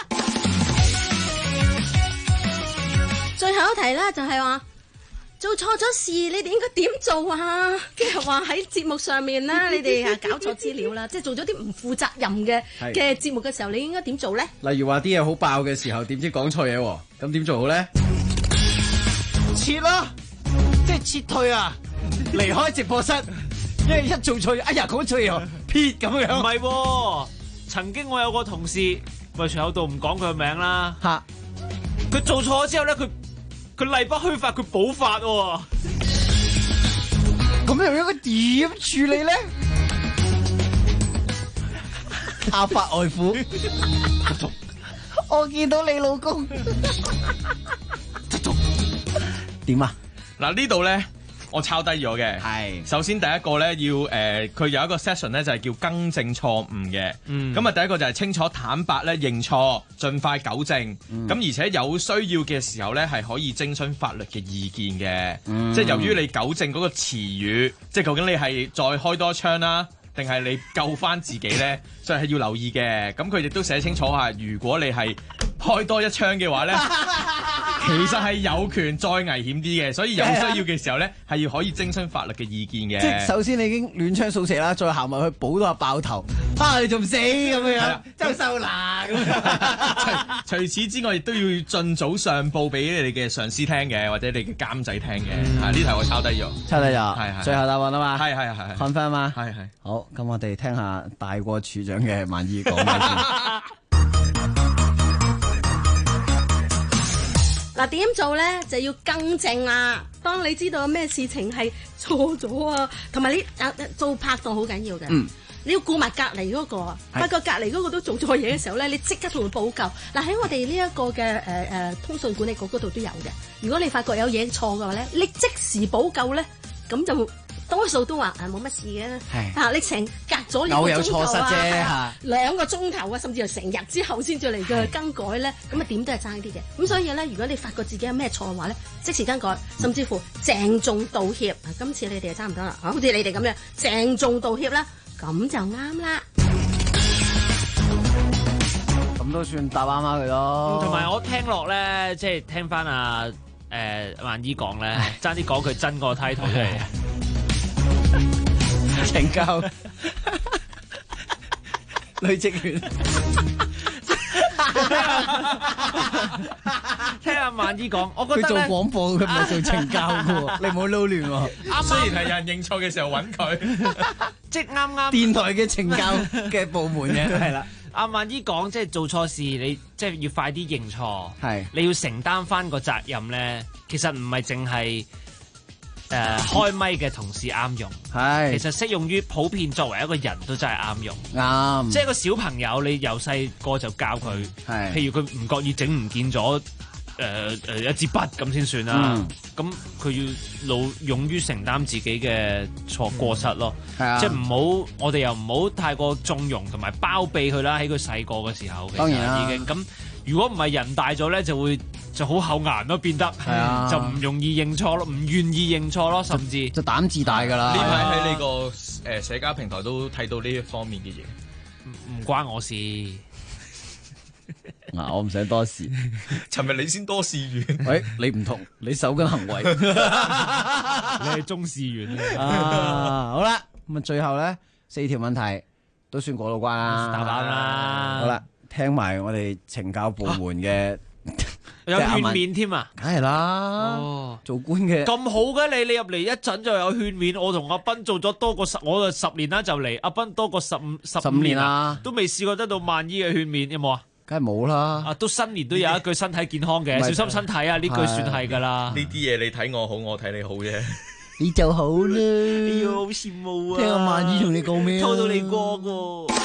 最後一題啦，就係話。做錯咗事，你哋應該點做啊？即係話喺節目上面咧，你哋搞錯資料啦，即係做咗啲唔負責任嘅節目嘅時候，你應該點做咧？
例如話啲嘢好爆嘅時候，點知講錯嘢喎？咁點做好咧？撤咯，即係撤退啊！離開直播室，因為一做錯，哎呀講錯嘢，撇咁樣。
唔係喎，曾經我有個同事，咪隨口度唔講佢個名啦。嚇！佢做錯咗之後咧，佢例不虛發，佢補發喎。
咁又應該點處理咧？阿發外父，我見到你老公點啊？
嗱呢度咧，我抄低咗嘅。係首先第一個咧要佢有一個 session 咧就係叫更正錯誤嘅。咁啊第一個就係清楚坦白咧認錯，盡快糾正。咁而且有需要嘅時候咧係可以徵詢法律嘅意見嘅。即係由於你糾正嗰個詞語，即係究竟你係再開多一槍啦，定係你救翻自己咧，所以係要留意嘅。咁佢亦都寫清楚下，如果你係開多一槍嘅話咧，其實係有權再危險啲嘅，所以有需要嘅時候咧，係要可以徵詢法律嘅意見嘅。
即係首先你已經亂槍掃射啦，再行埋去補到下爆頭，你仲唔死咁樣？周秀娜咁樣。
除此之外，亦都要盡早上報俾你哋嘅上司聽嘅，或者你嘅監製聽嘅。呢題我抄低咗。
抄低咗。係。最後答案啊嘛。
係。
confirm 嘛。
係。
好，咁我哋聽下大過處長嘅萬姨講咩先。
嗱，點做咧就要更正啦。當你知道有咩事情係錯咗啊，同埋你做拍檔好緊要嘅。你要顧埋隔離嗰個啊，發覺隔離嗰個都做錯嘢嘅時候咧，你即刻同佢補救。嗱，喺我哋呢一個嘅通訊管理局嗰度都有嘅。如果你發覺有嘢錯嘅話咧，你即時補救咧，咁就多數都話冇乜事嘅。
係
你成隔咗2個
偶有
鐘頭
錯失啫
啊，2個鐘頭啊，甚至係成日之後先至嚟嘅更改咧，咁啊點都係爭啲嘅。咁所以咧，如果你發覺自己有咩錯嘅話咧，即時更改，甚至乎鄭重道歉。今次你哋就差唔多啦，好似你哋咁樣鄭重道歉啦，咁就啱啦。
咁都算答啱啱佢咯。
同埋我聽落咧，即係聽翻萬姨講咧，爭啲講佢真個 title 出嚟。
懲教女職員。
聽阿萬姨講，我覺得
佢做廣播，佢唔係做懲教嘅喎，你唔好撈亂喎。
雖然係有人認錯嘅時候揾佢，
即係啱啱
電台嘅懲教嘅部門嘅，係啦。
阿萬姨講，即係做錯事，你即係要快啲認錯，
係
你要承擔翻個責任咧。其實唔係淨係開咪嘅同事啱用，
係
其實適用於普遍作為一個人都真係啱用。
啱，
即係個小朋友，你由細個就教佢，譬如佢唔覺意整唔見咗一支筆咁先算啦。咁佢要勇於承擔自己嘅過失咯。即係唔好，我哋又唔好太過縱容同埋包庇佢啦。喺佢細個嘅時候，其實
當然啦
已經咁。如果唔係人大咗咧，就好厚顏咯，變得就唔容易認錯咯，唔願意認錯咯，甚至
就膽自大噶啦。
呢排喺你個社交平台都睇到呢一方面嘅嘢，
唔關我事。
嗱，我唔想多事。
尋日你先多事完，
喂，你唔同，你守緊行為，
你係中事員
啊！好啦，咁啊，最後咧4條問題都算過到關啦，
答啱啦。
好啦，聽埋我哋懲教部門嘅。
有勸勉添啊！
梗係啦，哦，做官嘅
咁好嘅你入嚟一陣就有勸勉。我同阿斌做咗多過我就10年啦，就嚟阿斌多過15年啦，都未試過得到萬姨嘅勸勉，有冇啊？
梗係冇啦！
啊，都新年都有一句身體健康嘅，小心身體啊！呢句算係噶啦。
呢啲嘢你睇我好，我睇你好啫。
你就好啦。
哎呀，好羨慕啊！
聽阿萬姨同你講咩？
偷到你光喎。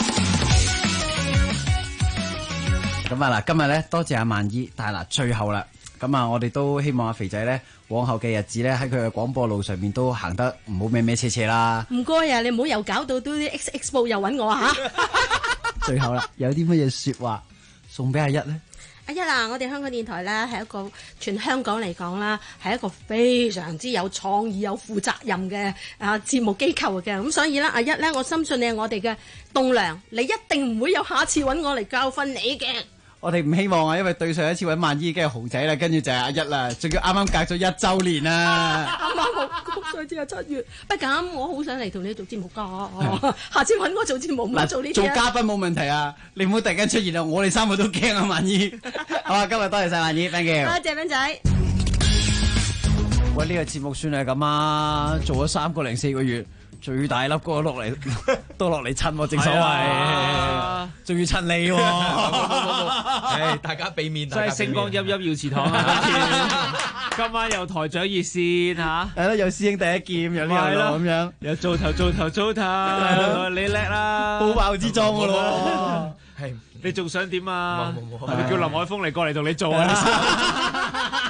咁啊嗱，今日咧多謝阿萬姨，但係嗱最後啦，咁啊我哋都希望阿肥仔咧往後嘅日子咧喺佢嘅廣播路上面都行得唔好咩咩車車啦。
唔該啊，你唔好又搞到都啲 XX 報又揾我嚇。
最後啦，有啲乜嘢説話送俾阿一咧？
阿一啊，我哋香港電台咧係一個全香港嚟講啦，係一個非常之有創意、有負責任嘅節目機構嘅。咁所以咧，阿一咧，我深信你係我哋嘅棟梁，你一定唔會有下次揾我嚟教訓你嘅。
我哋唔希望啊，因為對上一次揾萬姨已經係豪仔啦，跟住就係阿一啦，仲要啱啱隔咗1週年啊！
啱啱好，上次係7月，不咁我好想嚟同你做節目㗎，下次揾我做節目唔好做呢啲。
做嘉賓冇問題啊，你唔好突然間出現啊，我哋3個都驚啊，萬姨。好啊，今日多謝晒萬姨 ，thank you。
多謝斌仔。
喂，呢個節目算係咁啊，做咗3個零4個月。最大粒嗰個落嚟都落嚟襯喎，正所謂，仲要襯你喎。
大家俾面，
真係星光熠熠耀祠堂啊！今晚有台長熱線嚇，
係咯，有師兄第一劍，有呢個咁樣，
有做頭，你叻啦，
寶爆之裝噶咯。
係你仲想點啊？你叫林海峰嚟過嚟同你做啊！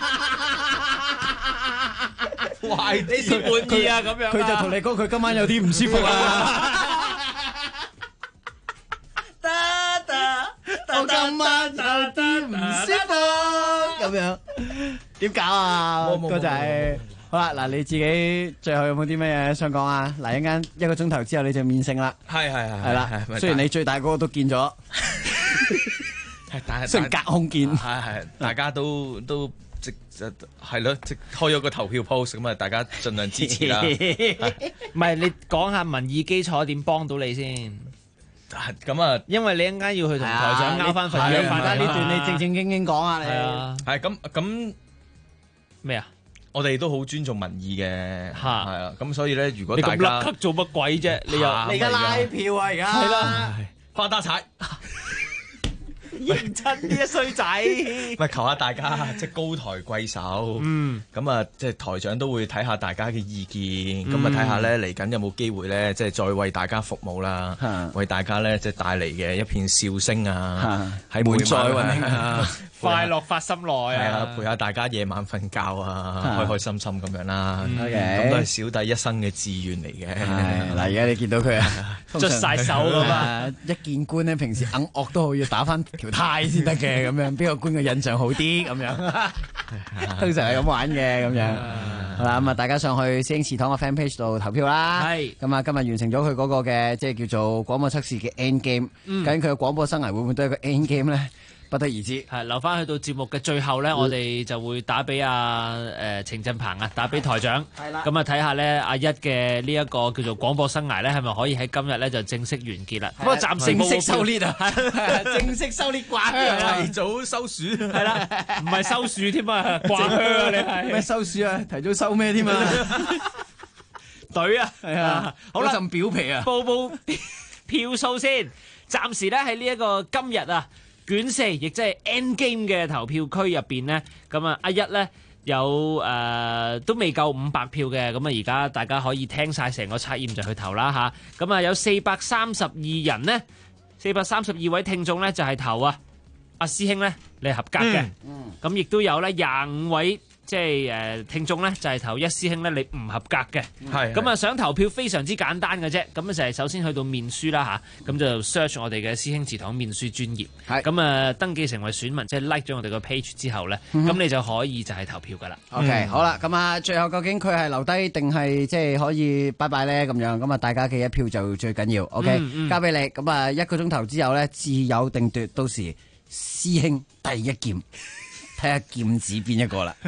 你先滿意啊？咁樣
佢就同你講，佢今晚有啲唔舒服啊！我今晚有啲唔舒服，咁樣點搞啊？哥仔，好啦，嗱，你自己最後有冇啲咩嘢想講啊？嗱，一陣間1個鐘頭之後你就面聖啦，係啦，雖然你最大嗰個都見咗，雖然隔空見，
係大家都。係咯，即開咗個投票 post 咁啊，大家盡量支持啦。
唔係你講下民意基礎點幫到你先？
咁啊，
因為你一陣間要去同台長拗翻份約，
大家呢段你正正經經講啊，你
係咁
咩啊？
我哋都好尊重民意嘅，係啊。咁所以咧，如果大家
你咁甩做乜鬼啫？你
而家拉票啊，而家
係啦，
發大財。
認真啲啊，衰仔！
咪求下大家即係高抬貴手，咁啊即係台長都會睇下大家嘅意見，咁啊睇下咧嚟緊有冇機會咧，即係再為大家服務啦，為大家咧即係帶嚟嘅一片笑聲啊，喺滿載溫馨啊，
快樂發心內
係
啊，
陪下大家夜晚瞓覺啊，開開心心咁樣啦。
OK
咁都係小弟一生嘅志願嚟嘅。
嗱，而家你見到佢啊，
捽晒手㗎嘛，
一見官咧，平時硬惡都好要打翻條呔先得嘅，咁樣邊個官嘅印象好啲咁樣，通常係咁玩嘅咁樣。好啦，咁啊，大家上去師兄祠堂嘅 fan page 度投票啦。
係
咁啊，今日完成咗佢嗰個嘅即係叫做廣播測試嘅 end game。究竟佢嘅廣播生涯會唔會都係一個 end game 咧？不得而知。
係留翻去到節目嘅最後咧，我哋就會打俾程振鵬啊，打俾台長。
係啦。
咁啊睇下咧阿一嘅呢一個叫做廣播生涯咧，係咪可以喺今日咧就正式完結啦？不過暫時
正式收獵啊，正式收獵掛靴啊，
提早收鼠
係啦，唔係收樹添啊，掛靴啊你係
咩收鼠啊？提早收咩添啊？
隊啊，
係啊，
好啦，
嗰陣表皮啊，
報票數先。暫時咧喺呢一個今日啊，卷4亦即係 End Game 嘅投票區入邊呢，咁啊阿一咧有都未夠500票嘅，咁啊而家大家可以聽晒成個測驗就去投啦嚇。咁啊有432人呢，432位聽眾咧就係投啊，阿師兄咧你係合格嘅，咁亦都有咧25位。即係聽眾咧，就係投一師兄咧，你唔合格嘅。
係
咁啊，想投票非常之簡單嘅啫。咁啊，就係首先去到面書啦嚇，咁就 search 我哋嘅師兄祠堂面書專頁。係咁啊，登記成為選民，即係 like 咗我哋個 page 之後咧，咁你就可以就係投票噶啦。
OK，好啦，咁啊，最後究竟佢係留低定係即係可以拜拜咧？咁樣咁啊，大家嘅一票就最緊要。OK，交俾你。咁啊，1個鐘頭之後咧，自有定奪。到時師兄第一劍，睇下劍指邊一個啦。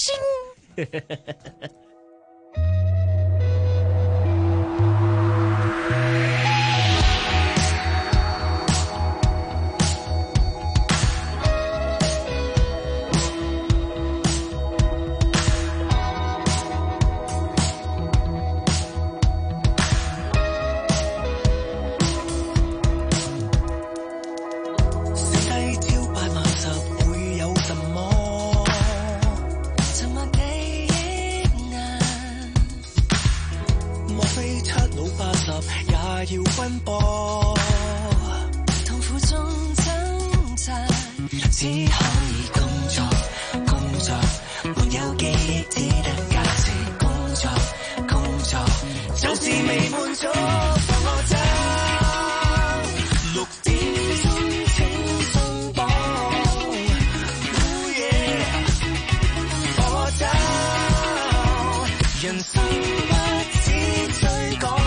要奔波，痛苦中掙扎，只可以工作，工作，沒有記憶，只得價值。工作，工作，就是未滿足，放我走。6點鐘請鬆綁，放我走，人生不止追趕。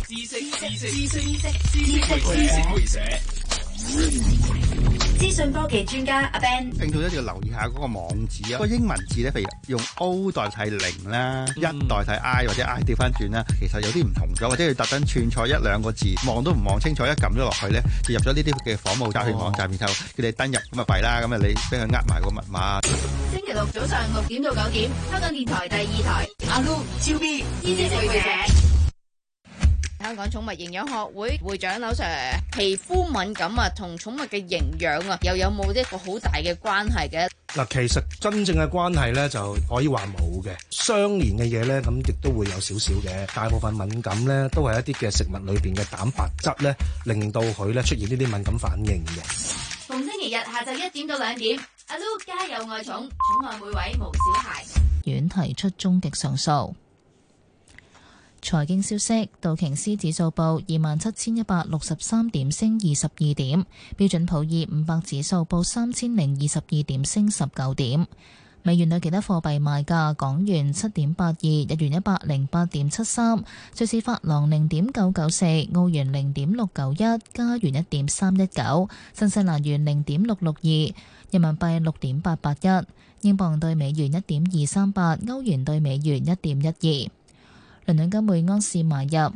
會社。
資訊科技專家阿 Ben，
令到一定要留意下嗰個網址啊，個英文字咧，譬如用 O 代替0啦，一代替 I 或者 I 調翻轉啦，其實有啲唔同咗，或者要特登串錯一兩個字，望都唔望清楚，一撳咗落去咧，就入咗呢啲嘅仿冒詐騙網站，然後叫你登入咁啊弊啦，咁啊你俾佢呃埋個密碼。
星期六早上6點到9點，香港電台第2台，阿 Lu 超 B，知識會社。
香港寵物營養學會會長劉 Sir， 皮膚敏感啊，同寵物嘅營養啊，又有冇一個好大嘅關係嘅？
嗱，其實真正嘅關係咧，就可以話冇嘅。相連嘅嘢咧，咁亦都會有少少嘅。大部分敏感咧，都係一啲嘅食物裏邊嘅蛋白質咧，令到佢咧出現呢啲敏感反應嘅。
逢星期日下晝1點到2點，阿 Lu 家有愛寵，寵愛每位無小孩。
院提出終極上訴。財經消息，道瓊斯指數報27,163點，升22點；標準普爾500指數報3022點，升19點。美元對其他貨幣賣價：港元7.82，日元108.73，瑞士法郎0.994，澳元0.691，加元1.319，新西蘭元0.662，人民幣6.881，英鎊對美元1.238，歐元對美元1.12。倫敦金每盎司買入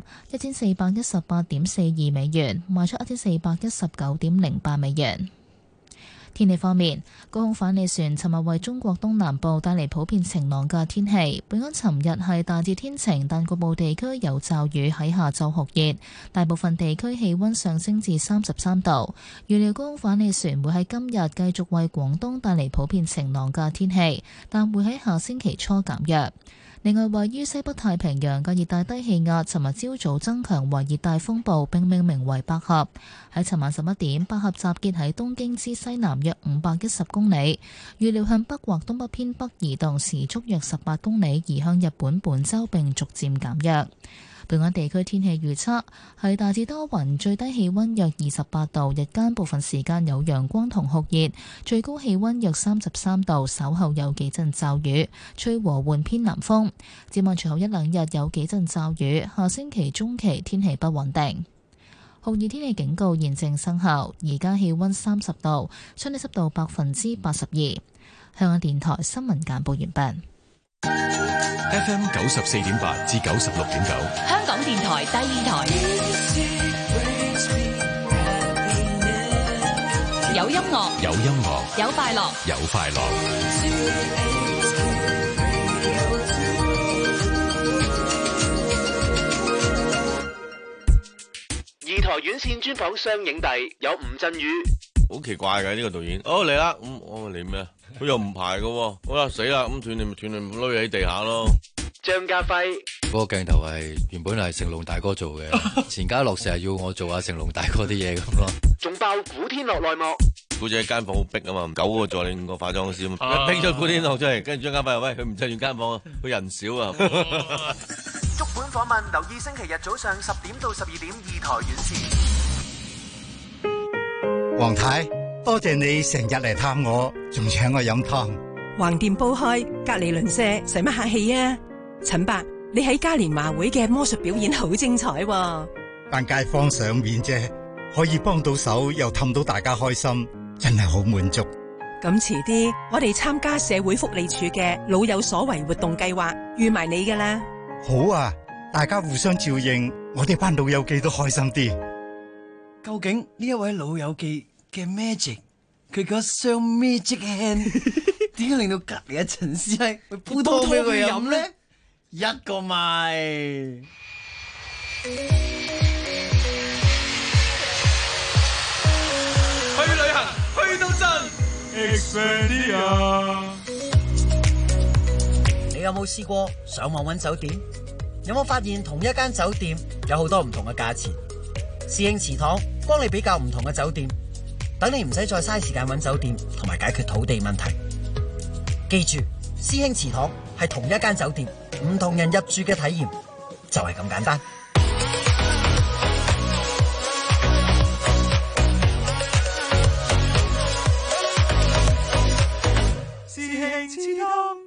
1418.42美元，賣出1419.08美元。天氣方面，高空反氣旋尋日為中國東南部帶嚟普遍晴朗嘅天氣。本港尋日係大致天晴，但局部地區有驟雨，喺下晝酷熱，大部分地區氣溫上升至33度。預料高空反氣旋會喺今日繼續為廣東帶嚟普遍晴朗嘅天氣，但會喺下星期初減弱。另外，位於西北太平洋嘅熱帶低氣壓，尋日朝早增強為熱帶風暴，並命名為百合。喺尋晚11點，百合集結喺東京之西南約510公里，預料向北或東北偏北移動，時速約18公里，移向日本本州並逐漸減弱。本港地區天氣預測係大致多雲，最低氣溫約28度，日間部分時間有陽光同酷熱，最高氣溫約33度，稍後有幾陣驟雨，吹和緩偏南風。展望隨後一兩日有幾陣驟雨，下星期中期天氣不穩定。酷熱天氣警告現正生效，而家氣溫30度，相對濕度82%。香港電台新聞簡報完畢。
FM 94.8至96.9，
香港電台第2台，有音樂，
有音樂，
有快樂，
有快樂。
二台院線專訪雙影帝有吳鎮宇。
好奇怪嘅呢個導演，嚟啦，我嚟咩？佢又唔排嘅，好啦死啦，咁斷你咪斷你，攞喺地下咯。
張家輝
嗰個鏡頭係原本係成龍大哥做嘅，錢嘉樂成日要我做下成龍大哥啲嘢咁咯。
仲爆古天樂內幕，
古仔間房好逼啊嘛，9個助理5個化妝師，一逼咗古天樂出嚟，跟住張家輝話喂，佢唔趁住間房，佢人少啊。
足本訪問，留意星期日早上10點到12點2台院線。
黃太，多謝你成日嚟探我，仲請我飲湯。
橫掂煲開，隔籬鄰舍使乜客氣啊？陳伯，你喺嘉年華會嘅魔術表演好精彩喎！
扮街坊賞面啫，可以幫到手又氹到大家開心，真係好滿足。
咁遲啲，我哋參加社會福利署嘅老有所為活動計劃，預埋你噶啦。
好啊，大家互相照應，我哋班老友記都開心啲。
究竟呢一位老友記嘅 magic， 佢嗰雙 magic hand 點解令到隔籬嘅陳師兄會煲湯俾佢飲呢？一個咪
去旅行去到真 Expedia。
你有冇試過上網揾酒店？有冇發現同一間酒店有好多唔同嘅價錢？師兄祠堂幫你比較唔同嘅酒店，等你唔使再嘥時間揾酒店同埋解決土地問題。記住，師兄祠堂係同一間酒店，唔同人入住嘅體驗就係咁簡單。
師兄祠堂。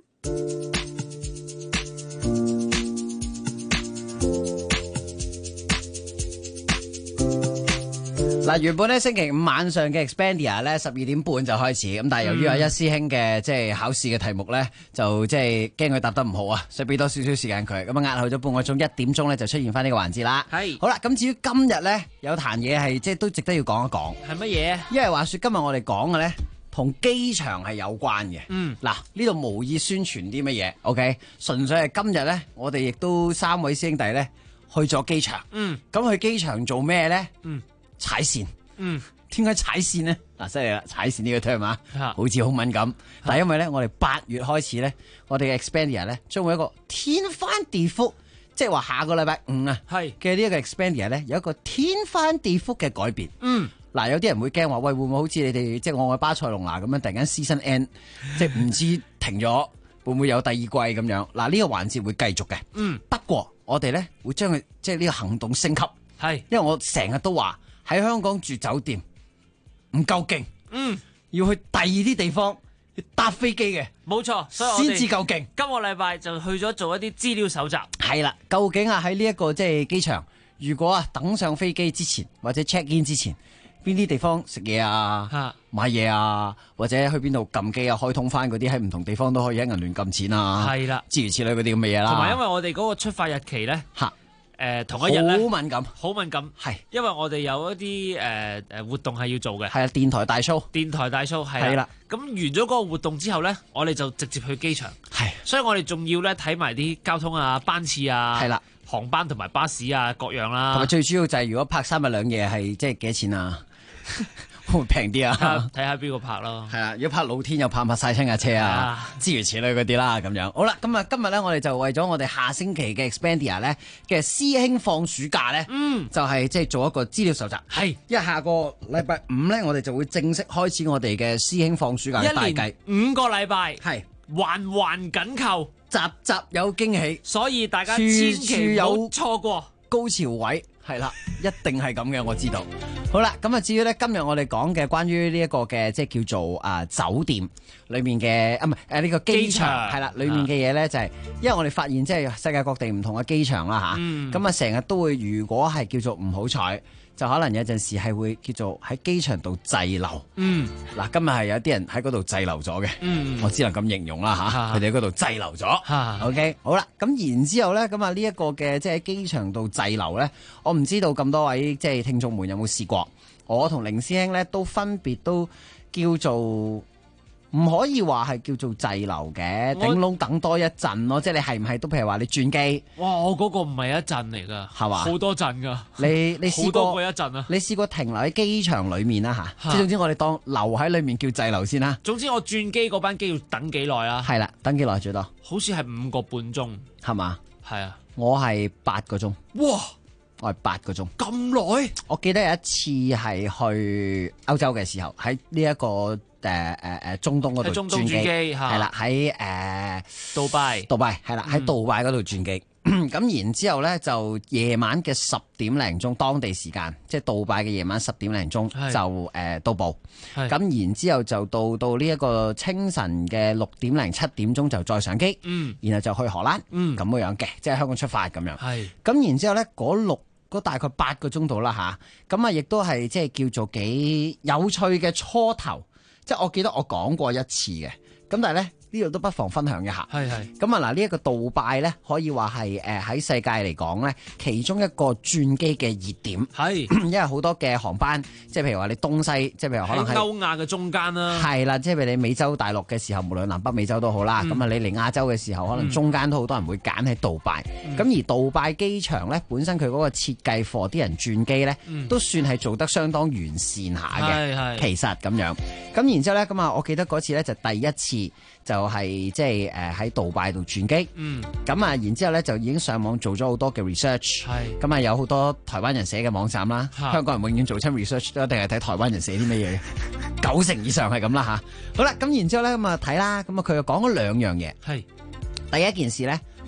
嗱，原本咧星期五晚上嘅 Expandia 咧12點半就開始，咁但係由於阿一師兄嘅即係考試嘅題目咧，就即係驚佢答得唔好啊，所以俾多少少時間佢，咁啊押後咗半個鐘，1點鐘咧就出現翻呢個環節啦。係，好啦，咁至於今日咧有壇嘢係即係都值得要講一講。係乜嘢？因為話說今日我哋講嘅咧同機場係有關嘅。嗱呢度無意宣傳啲乜嘢 ，OK， 純粹係今日咧我哋亦都3位師兄弟咧去咗機場。咁去機場做咩咧？踩線。點解踩線呢？嗱，犀利啦！踩線呢個 term 啊，好似好敏感。但係因為咧，我哋8月開始咧，我哋嘅 Expandia 咧將會一個天翻地覆，即係話下個禮拜5啊嘅呢一個 Expandia 咧有一個天翻地覆嘅改變。嗱，有啲人會驚話，喂，會唔會好似你哋即係我愛巴塞隆拿咁樣，突然間 season end，即係唔知停咗，會唔會有第二季咁樣？嗱，呢個環節會繼續嘅。不過我哋咧會將佢即係呢個行動升級。因為我成日都話喺香港住酒店唔夠勁，要去第二啲地方要搭飛機嘅，
冇錯，所以我哋
先至夠勁。
今個禮拜就去咗做一啲資料搜集。
係啦，究竟啊喺呢一個即係機場，如果啊等上飛機之前或者 check in 之前，邊啲地方食嘢啊、買嘢啊，或者去邊度撳機啊、開通翻嗰啲喺唔同地方都可以喺銀聯撳錢啊，係啦，諸如此類嗰啲咁嘅嘢啦。
同埋因為我哋嗰個出發日期咧，同一日咧
好敏感，
好敏感，係因為我哋有一啲活動係要做嘅，
係啊，電台大 show，
係啦。咁完咗嗰個活動之後咧，我哋就直接去機場，係，所以我哋仲要咧睇埋啲交通啊、班次啊，係啦，航班同埋巴士啊各樣啦。
同埋最主要就係如果拍3日2夜係即係幾多錢啊？會平啲啊？
睇下邊個拍咯。
係啊，如果拍露天又拍唔拍晒親架車啊？諸如此類嗰啲啦，咁樣。好啦，咁啊今日咧，我哋就為咗我哋下星期嘅 Expandia 咧嘅師兄放暑假咧，就係即係做一個資料搜集。係，因為下個禮拜5咧，我哋就會正式開始我哋嘅師兄放暑假嘅大計。
1年5個禮拜，
係
環環緊扣，
集集有驚喜，
所以大家千祈唔好錯過
高潮位。係啦，一定係咁嘅，我知道。好啦，咁啊至於咧今日我哋講嘅關於呢一個嘅即係叫做酒店裏面嘅呢個機場係啦，裏面嘅嘢咧就係，因為我哋發現即係世界各地唔同嘅機場啦吓，咁啊成日都會如果係叫做唔好彩，就可能有陣時係會叫做喺機場度滯留。嗱，今日係有啲人喺嗰度滯留咗嘅，我只能咁形容啦吓，佢哋喺嗰度滯留咗。OK， 好啦，咁然之後咧，咁啊呢一個嘅即係喺機場度滯留咧，我唔知道咁多位即係聽眾們有冇試過？我同凌師兄咧都分別都叫做。唔可以話係叫做滯留嘅，頂籠等多一陣咯。即係你係唔係都譬如話你轉機？
哇！我嗰個唔係一陣嚟㗎，
係嘛？
好多陣㗎。
你試過
好多過一陣啊？
你試過停留喺機場裡面啦嚇？即係總之我哋當留喺裡面叫滯留先啦。
總之我轉機嗰班機要等幾耐啊？
係啦，等幾耐最多？
好似係5個半鐘，
係嘛？
係啊，
我係8個鐘。
哇！
我係8個鐘。
咁耐？我
記得有一次係去歐洲嘅時候，喺呢一個。中東嗰度轉機係啦，喺
杜拜
係啦，喺杜拜嗰度轉機。咁然之後咧，就夜晚嘅10點零鐘當地時間，即係杜拜嘅夜晚10點零鐘就到埗。咁然之後就到呢一個清晨嘅6點零7點鐘就再上機，然後就去荷蘭咁樣嘅，即係香港出發咁樣。咁然之後咧嗰大概8個鐘度啦吓，咁啊亦都係即係叫做幾有趣嘅初頭。即係我記得我講過一次嘅，咁但係咧呢度都不妨分享一下。係咁啊嗱，呢一個杜拜咧可以話係喺世界嚟講咧，其中一個轉機嘅熱點。係，因為好多嘅航班，即係譬如話你東西，即係譬如可能係
歐亞嘅中間啦。係
啦，即係譬如你美洲大陸嘅時候，無論南北美洲都好啦。咁啊，你嚟亞洲嘅時候，可能中間都好多人會揀喺杜拜。咁而杜拜機場咧，本身佢嗰個設計貨啲人轉機咧，都算係做得相當完善下嘅。其實咁樣。咁然之後咧，咁啊，我記得嗰次咧就第一次就係即係喺杜拜度轉機。咁啊，然之後咧就已經上網做咗好多嘅 research。咁啊，有好多台灣人寫嘅網站啦。香港人永遠做親 research 都一定係睇台灣人寫啲乜嘢嘅，90%以上係咁啦吓。好啦，咁然之後咧咁啊睇啦，咁啊佢又講咗2樣嘢。係第一件事咧，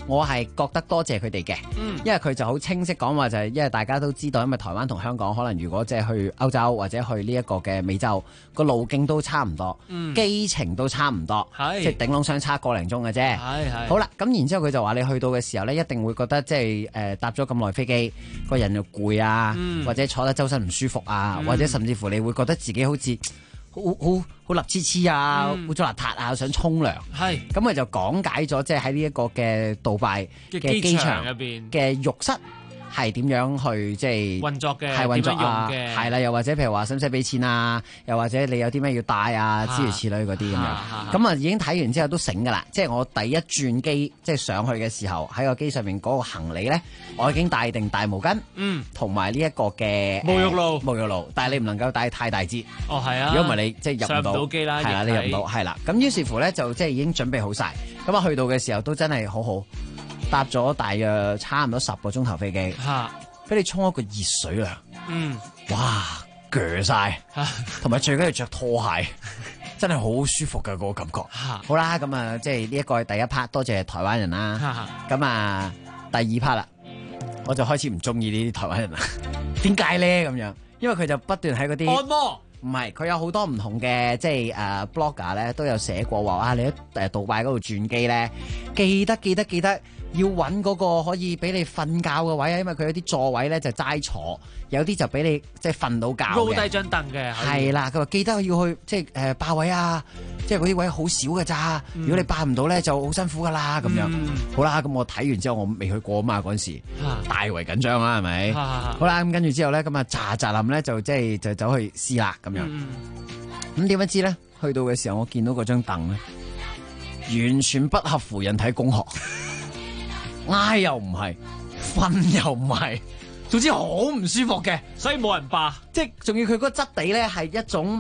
我係覺得多謝佢哋嘅，因為佢就好清晰講話就係，因為大家都知道，因為台灣同香港可能如果即係去歐洲或者去呢一個嘅美洲個路徑都差唔多，機程都差唔多，即係頂籠相差個零鐘嘅啫。好啦，咁然之後佢就話你去到嘅時候咧，一定會覺得即係搭咗咁耐飛機，個人又攰啊，或者坐得周身唔舒服啊，或者甚至乎你會覺得自己好似好立黐黐啊，污糟邋遢啊，想沖涼。咁佢就講解咗即係喺呢一個嘅杜拜嘅機場
入邊
嘅浴室係點樣去即係
運作嘅，
係運作啊，
點樣用嘅
係啦，又或者譬如話使唔使俾錢啊，又或者你有啲咩要帶啊，諸如此類嗰啲咁樣。咁啊已經睇完之後都醒㗎啦，即係我第一轉機即係上去嘅時候喺個機上面嗰個行李咧，我已經帶定大毛巾，同埋呢一個嘅沐浴露，但係你唔能夠帶太大支。
哦，係啊，
如果唔係你即係入唔到
機啦，
係啦，你入唔到係啦。咁於是乎咧就即係已經準備好晒。咁啊去到嘅時候都真係好好，搭咗大約差唔多10個鐘頭飛機。俾你沖一個熱水涼，哇，鋸晒，同埋最緊要着拖鞋，真係好舒服嘅嗰個感覺。好啦，咁啊，即係呢一個係第一 part，多謝台灣人啦。咁啊，第二 part 啦，我就開始唔中意呢啲台灣人啦。點解咧咁樣？因為佢就不斷喺嗰啲
按摩，
唔係佢有好多唔同嘅即係blogger 咧都有寫過話啊，你喺杜拜嗰度轉機咧，記得。要揾嗰個可以俾你瞓覺嘅位啊，因為佢有啲座位咧就齋坐，有啲就俾你即係瞓到覺嘅。
高低張凳嘅。
係啦，佢話記得要去即係霸位啊，即係嗰啲位好少嘅咋。如果你霸唔到咧，就好辛苦噶啦咁樣。好啦，咁我睇完之後我未去過啊嘛，嗰陣時大為緊張啦，係咪？好啦，咁跟住之後咧，咁啊喳冧咧就即係就走去試啦咁樣。咁點不知咧，去到嘅時候我見到嗰張凳咧，完全不合乎人體工學。挨又唔係，瞓又唔係，總之好唔舒服嘅，
所以冇人霸。
即係仲要佢嗰個質地咧係一種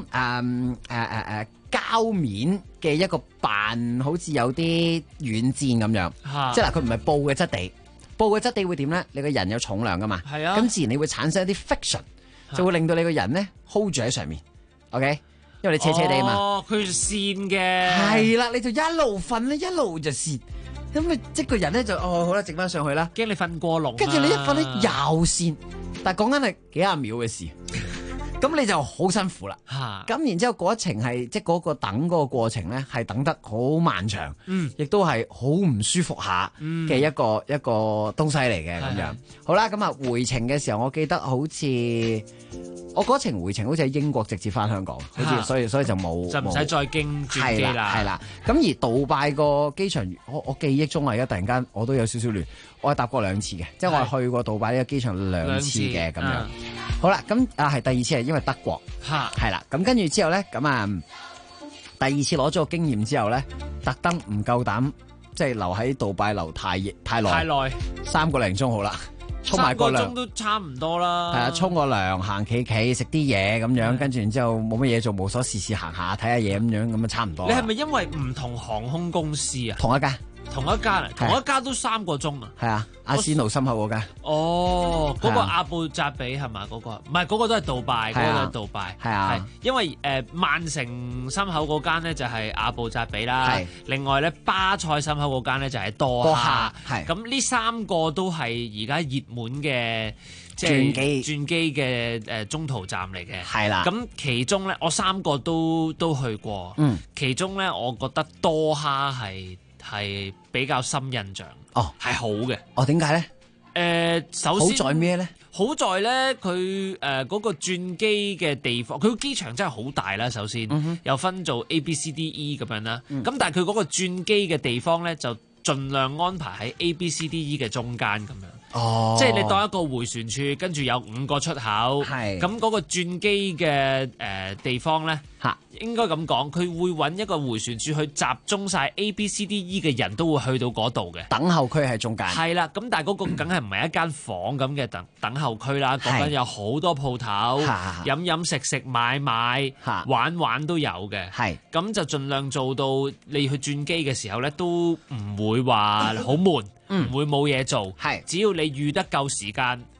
膠面嘅一個扮，好似有啲軟墊咁樣。即係嗱，佢唔係布嘅質地，布嘅質地會點咧？你個人有重量噶嘛？
係啊。
咁自然你會產生一啲 friction，就會令到你個人咧 hold 住喺上面。OK，因為你斜斜地嘛。
哦，佢跣嘅。
係啦，你就一路瞓咧，一路就跣。咁咪即個人咧就好啦，整翻上去啦。
驚你瞓過籠。
跟住你一瞓咧又線，但係講緊係幾廿秒嘅事，咁你就好辛苦啦。咁然之後嗰一程係即係嗰個等嗰個過程咧，係等得好漫長，亦都係好唔舒服下嘅一個東西嚟嘅咁樣。好啦，咁啊回程嘅時候，我記得好似我嗰程回程好似喺英國直接翻香港，好似所以就冇
唔使再經轉機啦。
係啦，咁而杜拜個機場，我記憶中啊，而家突然間我都有少少亂。我係搭過2次嘅，即係我係去過杜拜呢個機場2次嘅咁樣。好啦，咁係第2次係因為德國，係啦。咁跟住之後咧，咁啊第2次攞咗個經驗之後咧，特登唔夠膽即係留喺杜拜留太耐，3個零鐘好啦。沖埋個涼
3個鐘都差唔多啦。
係啊，沖個涼，行企食啲嘢咁樣，跟住然之後冇乜嘢做，無所事事行下睇下嘢咁樣，咁啊差唔多。
你係咪因為唔同航空公司啊？
同一間
都3個鐘啊？
係啊，阿仙奴心口嗰間。
哦，嗰個阿布扎比係嘛？嗰個唔係，嗰個都係杜拜，嗰個都係杜拜。
係啊，
因為曼城心口嗰間咧就係阿布扎比啦。另外咧巴塞心口嗰間咧就係多哈。咁呢3個都係而家熱門嘅。即係轉機嘅中途站嚟嘅，
係啦。
咁其中咧，我3個都去過。其中咧，我覺得多哈係比較深印象。哦，係好嘅。
哦，點解
咧？首先
好在咩咧？
好在咧，佢嗰個轉機嘅地方，佢個機場真係好大啦。首先，又分做 A、B、C、D、E 咁樣啦。咁但係佢嗰個轉機嘅地方咧，就盡量安排喺 A、B、C、D、E 嘅中間咁樣。
哦，
即係你當一個迴旋處，跟住有5個出口，咁嗰個轉機嘅地方咧，應該咁講，佢會揾一個迴旋處去集中晒 A、B、C、D、E 嘅人都會去到嗰度嘅。
等候區喺中間。係
啦，咁但係嗰個梗係唔係一間房咁嘅等候區啦，講緊有好多鋪頭，飲食買玩都有嘅。咁就盡量做到你去轉機嘅時候咧，都唔會話好悶。唔會冇嘢做，只要你預得夠時間，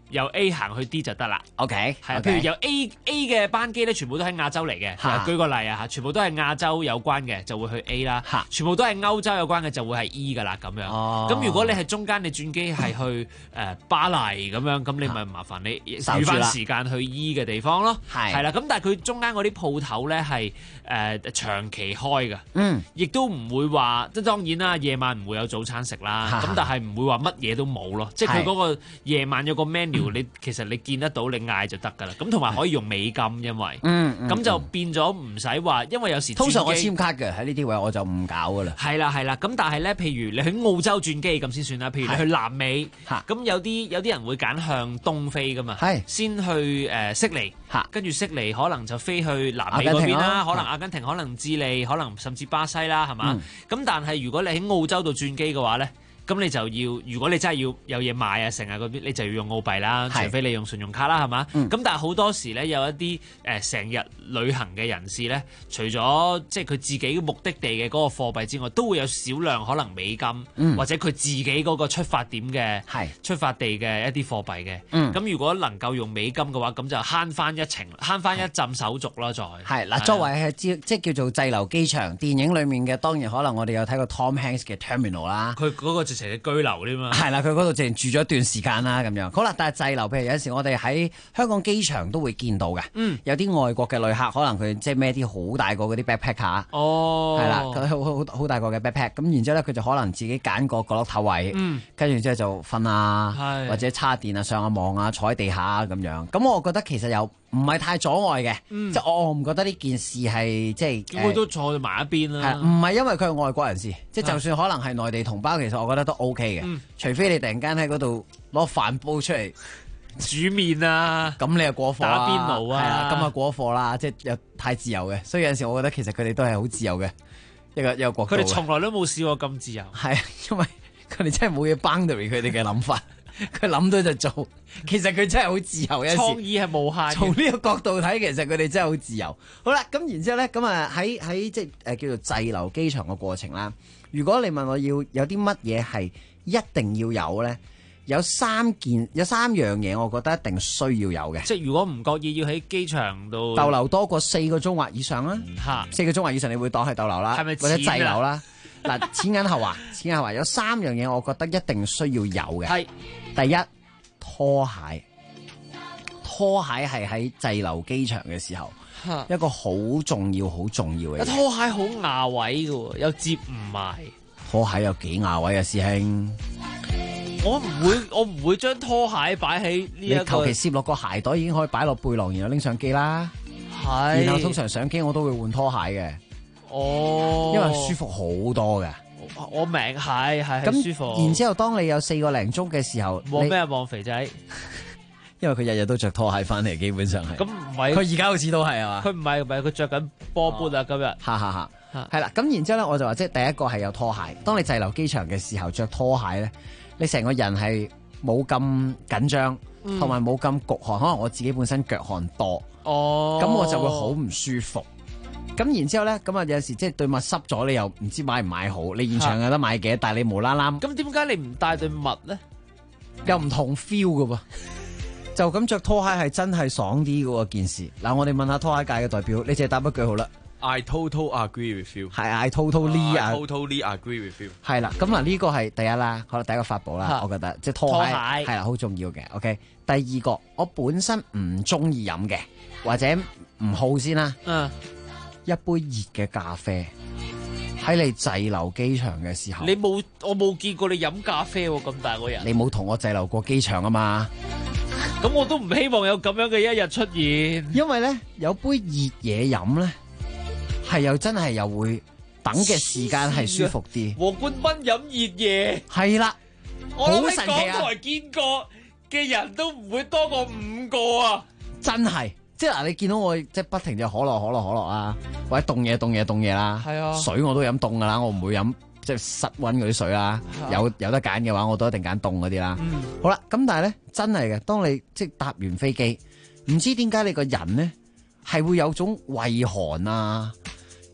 由 A 行去 D 就得啦。
OK，
係啊，譬如由 A 嘅班機咧，全部都喺亞洲嚟嘅。舉個例啊嚇，全部都係亞洲有關嘅，就會去 A 啦。全部都係歐洲有關嘅，就會係 E 噶啦咁樣。咁如果你係中間你轉機係去巴黎咁樣，咁你咪麻煩你預翻時間去 E 嘅地方咯。係啦，咁但係佢中間嗰啲鋪頭咧係長期開嘅，亦都唔會話即係當然啦，夜晚唔會有早餐食啦。咁但係唔會話乜嘢都冇咯，即係佢嗰個夜晚有個 menu，你其實你見得到，你嗌就得㗎啦。咁同埋可以用美金，因為咁就變咗唔使話，因為有時
通常我簽卡嘅喺呢啲位我就唔搞㗎啦。
係啦，咁但係咧，譬如你去澳洲轉機咁先算啦。譬如你去南美，咁有啲人會揀向東飛㗎嘛，先去悉尼，跟住悉尼可能就飛去南美嗰邊啦，可能阿根廷，可能智利，可能甚至巴西啦，係嘛？咁但係如果你喺澳洲度轉機嘅話咧，咁你就要，如果你真係要有嘢買啊，成日嗰邊你就要用澳幣啦，除非你用信用卡啦，係嘛？咁但係好多時咧，有一啲成日旅行嘅人士咧，除咗即係佢自己嘅目的地嘅嗰個貨幣之外，都會有少量可能美金，或者佢自己嗰個出發點嘅出發地嘅一啲貨幣嘅。咁如果能夠用美金嘅話，咁就慳翻一陣手續啦，再
係嗱，作為係即係叫做滯留機場電影裡面嘅，當然可能我哋有睇過 Tom Hanks 嘅 Terminal 啦，
佢嗰個成日居留添嘛，
係啦，佢嗰度淨住咗一段時間啦，咁樣好啦。但係滯留，譬如有時我哋喺香港機場都會見到嘅，有啲外國嘅旅客，可能佢即係孭啲好大個嗰啲 backpack 係啦，佢好大個嘅 backpack，咁然之後咧佢就可能自己揀個角落頭位，跟住之後就瞓啊，或者叉電啊、上下網啊、坐喺地下啊咁樣。咁我覺得其實又唔係太阻礙嘅，即係我唔覺得呢件事係即係
佢都坐埋一邊啦。
唔係因為佢係外國人士，即係就算可能係內地同胞，其實我覺得都 OK 嘅。除非你突然間喺嗰度攞飯煲出嚟
煮麵啊，
咁你又過火
打邊爐啊，
係啊，咁啊過火啦，即係又太自由嘅。所以有陣時我覺得其實佢哋都係好自由嘅一個國度。
佢哋從來都冇試過咁自由。
係因為佢哋真係冇嘢 boundary 佢哋嘅諗法。佢諗到就做，其實佢真係好自由。
創意係無限。
從呢個角度睇，其實佢哋真係好自由。好啦，咁然之後咧，咁啊喺即係叫做滯留機場嘅過程啦。如果你問我要有啲乜嘢係一定要有咧，有三樣嘢，我覺得一定需要有嘅。
即係如果唔覺意要喺機場度
逗留多過4個鐘或以上啦，4個鐘或以上你會當係逗留啦，
係咪
或者滯留啦？嗱，錢銀後話有3樣嘢，我覺得一定需要有嘅。係第一，拖鞋。拖鞋係喺滯留機場嘅時候一個好重要嘅嘢。
拖鞋好牙位嘅喎，又接唔埋。
拖鞋有幾牙位啊，師兄？
我唔會將拖鞋擺喺呢一個。
你求其攝落個鞋袋已經可以擺落背囊，然後拎上機啦。係。然後通常上機我都會換拖鞋嘅。哦。因為舒服好多嘅。
我明係舒服。
然之後當你有4個零鐘嘅時候，
望咩望肥仔？
因為佢日日都着拖鞋翻嚟，基本上係。咁唔係。佢而家好似都係啊嘛。
佢唔係佢着緊波砵啊今日。
係啦，咁然之後咧，我就話即係第一個係有拖鞋。當你滯留機場嘅時候着拖鞋咧，你成個人係冇咁緊張，同埋冇咁焗汗。可能我自己本身腳汗多，咁我就會好唔舒服。咁然之後咧，咁啊有時即係對襪濕咗，你又唔知買唔買好。你現場有得買嘅，但係你無啦啦。
咁點解你唔帶對襪咧？
又唔同 feel 噶噃。就咁着拖鞋係真係爽啲噶喎件事。嗱，我哋問下拖鞋界嘅代表，你淨係答一句好啦。
I totally agree with you。
係 I totally
agree with you。
係啦，咁嗱呢個係第一啦，可能第一個法寶啦，我覺得即係拖鞋係啦，好重要嘅。OK，第二個我本身唔中意飲嘅，或者唔好先啦。一杯熱嘅咖啡喺你滯留機場嘅時候，
我冇見過你飲咖啡喎，咁大個人。
你冇同我滯留過機場啊嘛？
咁我都唔希望有咁樣嘅一日出現。
因為咧有杯熱嘢飲咧，係又真係又會等嘅時間係舒服啲。
黃冠斌飲熱嘢
係啦，
我諗喺港台見過嘅人都唔會多過5個啊！
真係。即係嗱，你見到我即係不停就可樂啊，或者凍嘢啦，係啊，水我都飲凍噶啦，我唔會飲即係室溫嗰啲水啦。有得揀嘅話，我都一定揀凍嗰啲啦。好啦，咁但係咧真係嘅，當你即係搭完飛機，唔知點解你個人咧係會有種畏寒啊，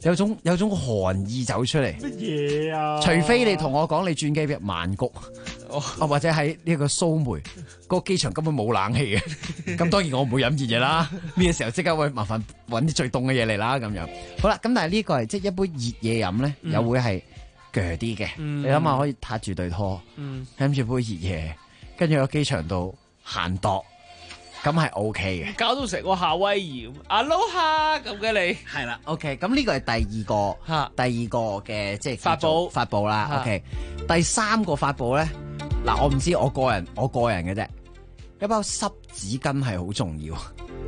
有種寒意走出嚟。
乜嘢啊？
除非你同我講你轉機入曼谷，或者喺呢個蘇梅，個機場根本冇冷氣嘅。咁當然我唔會飲熱嘢啦。呢個時候即刻會麻煩揾啲最凍嘅嘢嚟啦。咁樣好啦。咁但係呢個係即係一杯熱嘢飲咧，又會係鋸啲嘅。你諗下可以撻住對拖，飲住杯熱嘢，跟住喺機場度閒度。咁係 OK 嘅，
搞到成個夏威夷，Aloha咁嘅你
係啦 ，OK。咁呢個係第二個嘅即係發布啦 ，OK。第三個發布咧，嗱我唔知我個人嘅啫，一包濕紙巾係好重要。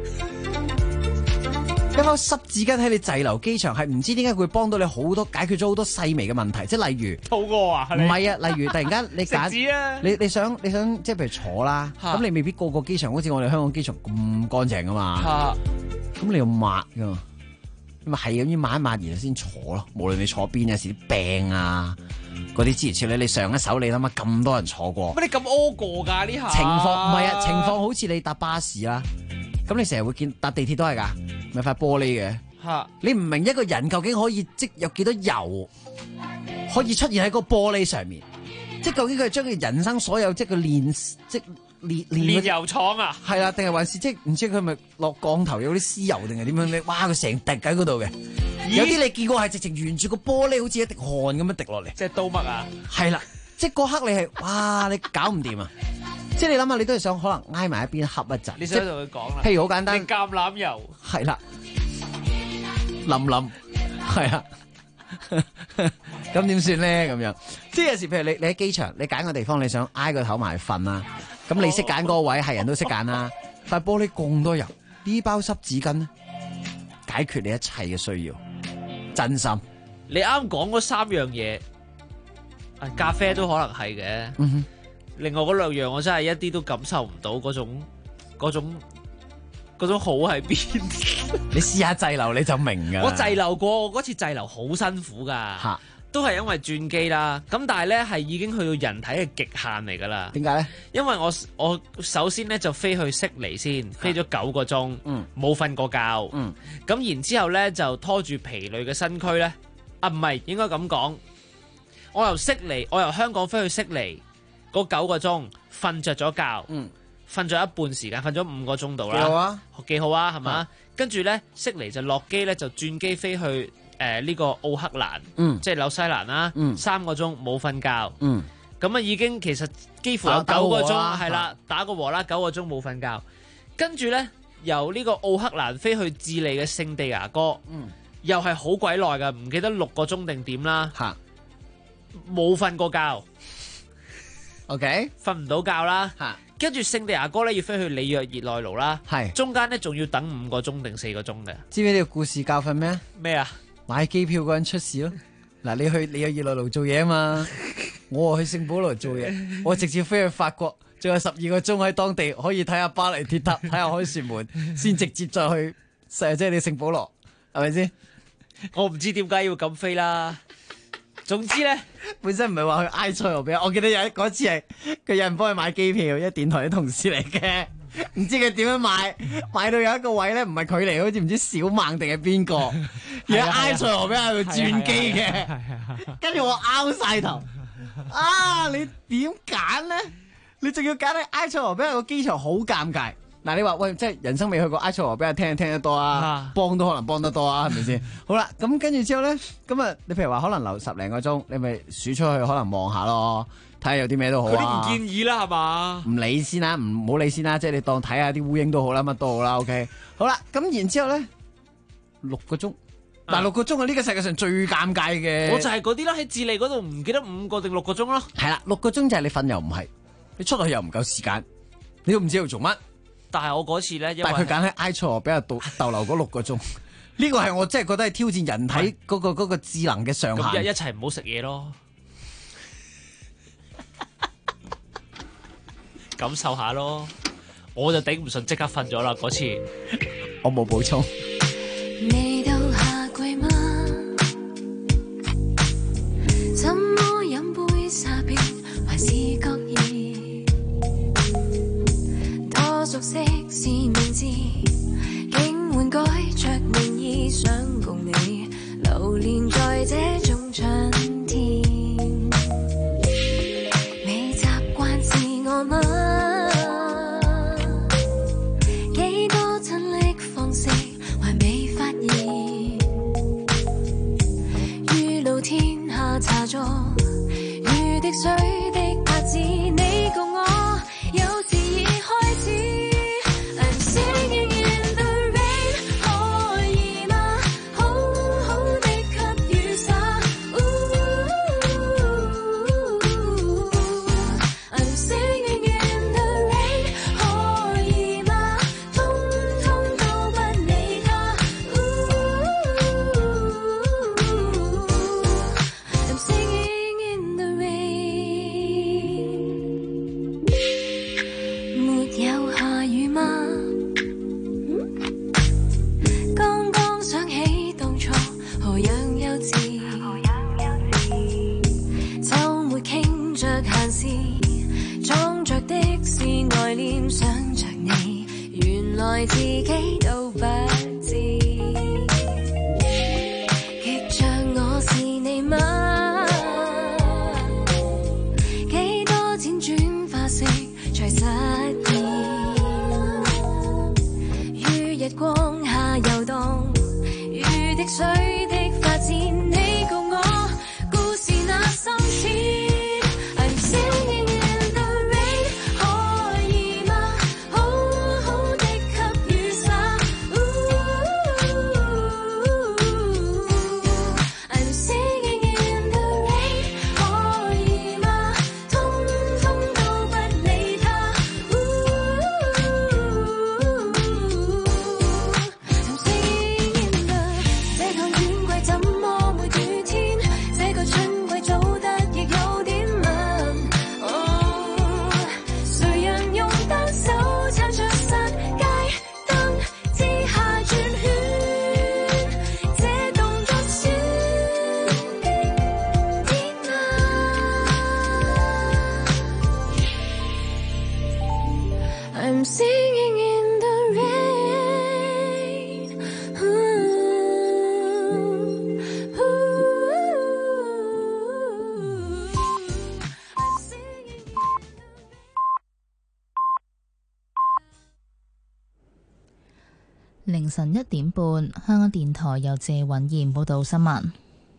一包濕紙巾喺你滯留機場係唔知點解會幫到你好多，解決咗好多細微嘅問題，即係例如
肚餓啊，
唔係啊，例如突然間你揀
食紙啊，
你想即係譬如坐啦，咁你未必個機場好似我哋香港機場咁乾淨噶嘛，咁你要抹噶嘛，咁咪係咁要抹一抹然後先坐咯，無論你坐邊，有時啲病啊嗰啲之前你上一手你諗下咁多人坐過，
乜你咁屙過噶呢下？
情況唔係啊，情況好似你搭巴士啦。咁你成日會見搭地鐵都係㗎，咪塊玻璃嘅。你唔明一個人究竟可以即有幾多油可以出現喺個玻璃上面？即究竟佢係將佢人生所有即佢煉
油廠啊？
係啦，定係還是即唔知佢咪落降頭有啲屍油定係點樣咧？哇！佢成滴喺嗰度嘅，有啲你見過係直情沿住個玻璃好似一滴汗咁樣滴落嚟。
即係刀乜啊？
係啦，即嗰刻你係哇！你搞唔掂啊！即係你諗下，你都係想可能挨埋一邊恰一陣。
你想同佢講啦。
譬如好簡單，
橄欖油
係啦，冧係啊，咁點算咧？咁樣即係有時譬如你喺機場，你揀個地方，你想挨個頭埋瞓啦，咁你識揀嗰個位，係人都識揀啦。塊玻璃咁多油，呢包濕紙巾咧，解決你一切嘅需要，真心。
你啱講嗰三樣嘢，咖啡都可能係嘅。另外嗰兩樣我真係一啲都感受唔到嗰種好喺邊。
你試下滯留你就明㗎。
我滯留過，我嗰次滯留好辛苦㗎，都係因為轉機啦。咁但係咧係已經去到人體嘅極限嚟㗎啦。
點解咧？因
為我首先咧就飛去悉尼先，飛咗9個鐘，冇瞓過覺。咁然之後咧就拖住疲累嘅身軀咧，唔係應該咁講。我由香港飛去悉尼。嗰9個鐘瞓着咗覺，瞓咗一半時間，瞓咗5個鐘度啦，幾好啊，係嘛？跟住咧，悉尼就落機咧，就轉機飛去呢個奧克蘭，即係紐西蘭啦，3個鐘冇瞓覺，咁啊已經其實幾乎有9個鐘係啦，打個和啦，9個鐘冇瞓覺，跟住咧由呢個奧克蘭飛去智利嘅聖地牙哥，又係好鬼耐噶，唔記得6個鐘定點啦，冇瞓過覺。
OK，
瞓唔到覺啦，跟住聖地牙哥咧要飛去里約熱內盧啦，中間咧仲要等5個鐘定4個鐘嘅。
知唔知呢個故事教訓咩？
咩啊？
買機票嗰人出事咯。嗱，你去里約熱內盧做嘢啊嘛，我去聖保羅做嘢，我直接飛去法國，仲有12個鐘喺當地可以睇下巴黎鐵塔，睇下凱旋門，先直接再去即係你聖保羅，係咪先？
我唔知點解要咁飛啦。總之咧，
本身唔係話去埃塞俄比亞，我記得嗰次係佢有人幫佢買機票，一電台啲同事嚟嘅，唔知佢點樣買到有一個位咧，唔係佢嚟，好似唔知小孟定係邊個，而喺埃塞俄比亞度轉機嘅，跟住我拗晒頭，你點揀咧？你仲要揀喺埃塞俄比亞個機場好尷尬。嗱，你話喂，即係人生未去過埃塞俄比亞，聽得多啊，幫都可能幫得多啊，係咪先？好啦，咁跟住之後咧，咁啊，你譬如話可能留10零個鐘，你咪數出去可能望下咯，睇下有啲咩都好啊。
佢都唔建議啦，係嘛？
唔理先啦，唔好理先啦，即係你當睇下啲烏蠅都好啦，乜都好啦 ，OK。好啦，咁然之後咧，6個鐘，但係6個鐘係呢個世界上最尷尬嘅。
我就係嗰啲啦，喺智利嗰度唔記得5個定6個鐘咯。
係啦，6個鐘就係你瞓又唔係，你出去又唔夠時間，你都唔知要做乜。
但係我嗰次咧，
但係佢揀喺埃塞俄比亞逗留嗰6個鐘，呢個係我真係覺得係挑戰人體嗰個智能嘅上限。
一齊唔好食嘢咯，感受下咯。我就頂唔順，即刻瞓咗啦嗰次。
我冇補充。
未到夏季嗎？怎麼飲杯沙冰還是覺意？熟悉是名字，竟換改着名義，想共你流着閒事，裝着的是愛戀，想着你，原來自己都不知，極像我是你嗎？幾多錢轉化成才實現？於日光下遊蕩，如滴水的發展，你告我故事那深淺。I'm singing in the rain， 可以嗎？好好的給雨灑。I'm singing in the rain， 可以嗎？通風都不理他。I'm singing in the， 這趟遠軌怎麼沒雨天？這個春季早得亦有點晚。誰人用單手撐着剎街燈之下轉圈？這動作算驚天啊！I'm singing in the rain。
凌晨1點半，香港電台由謝允燕報道新聞。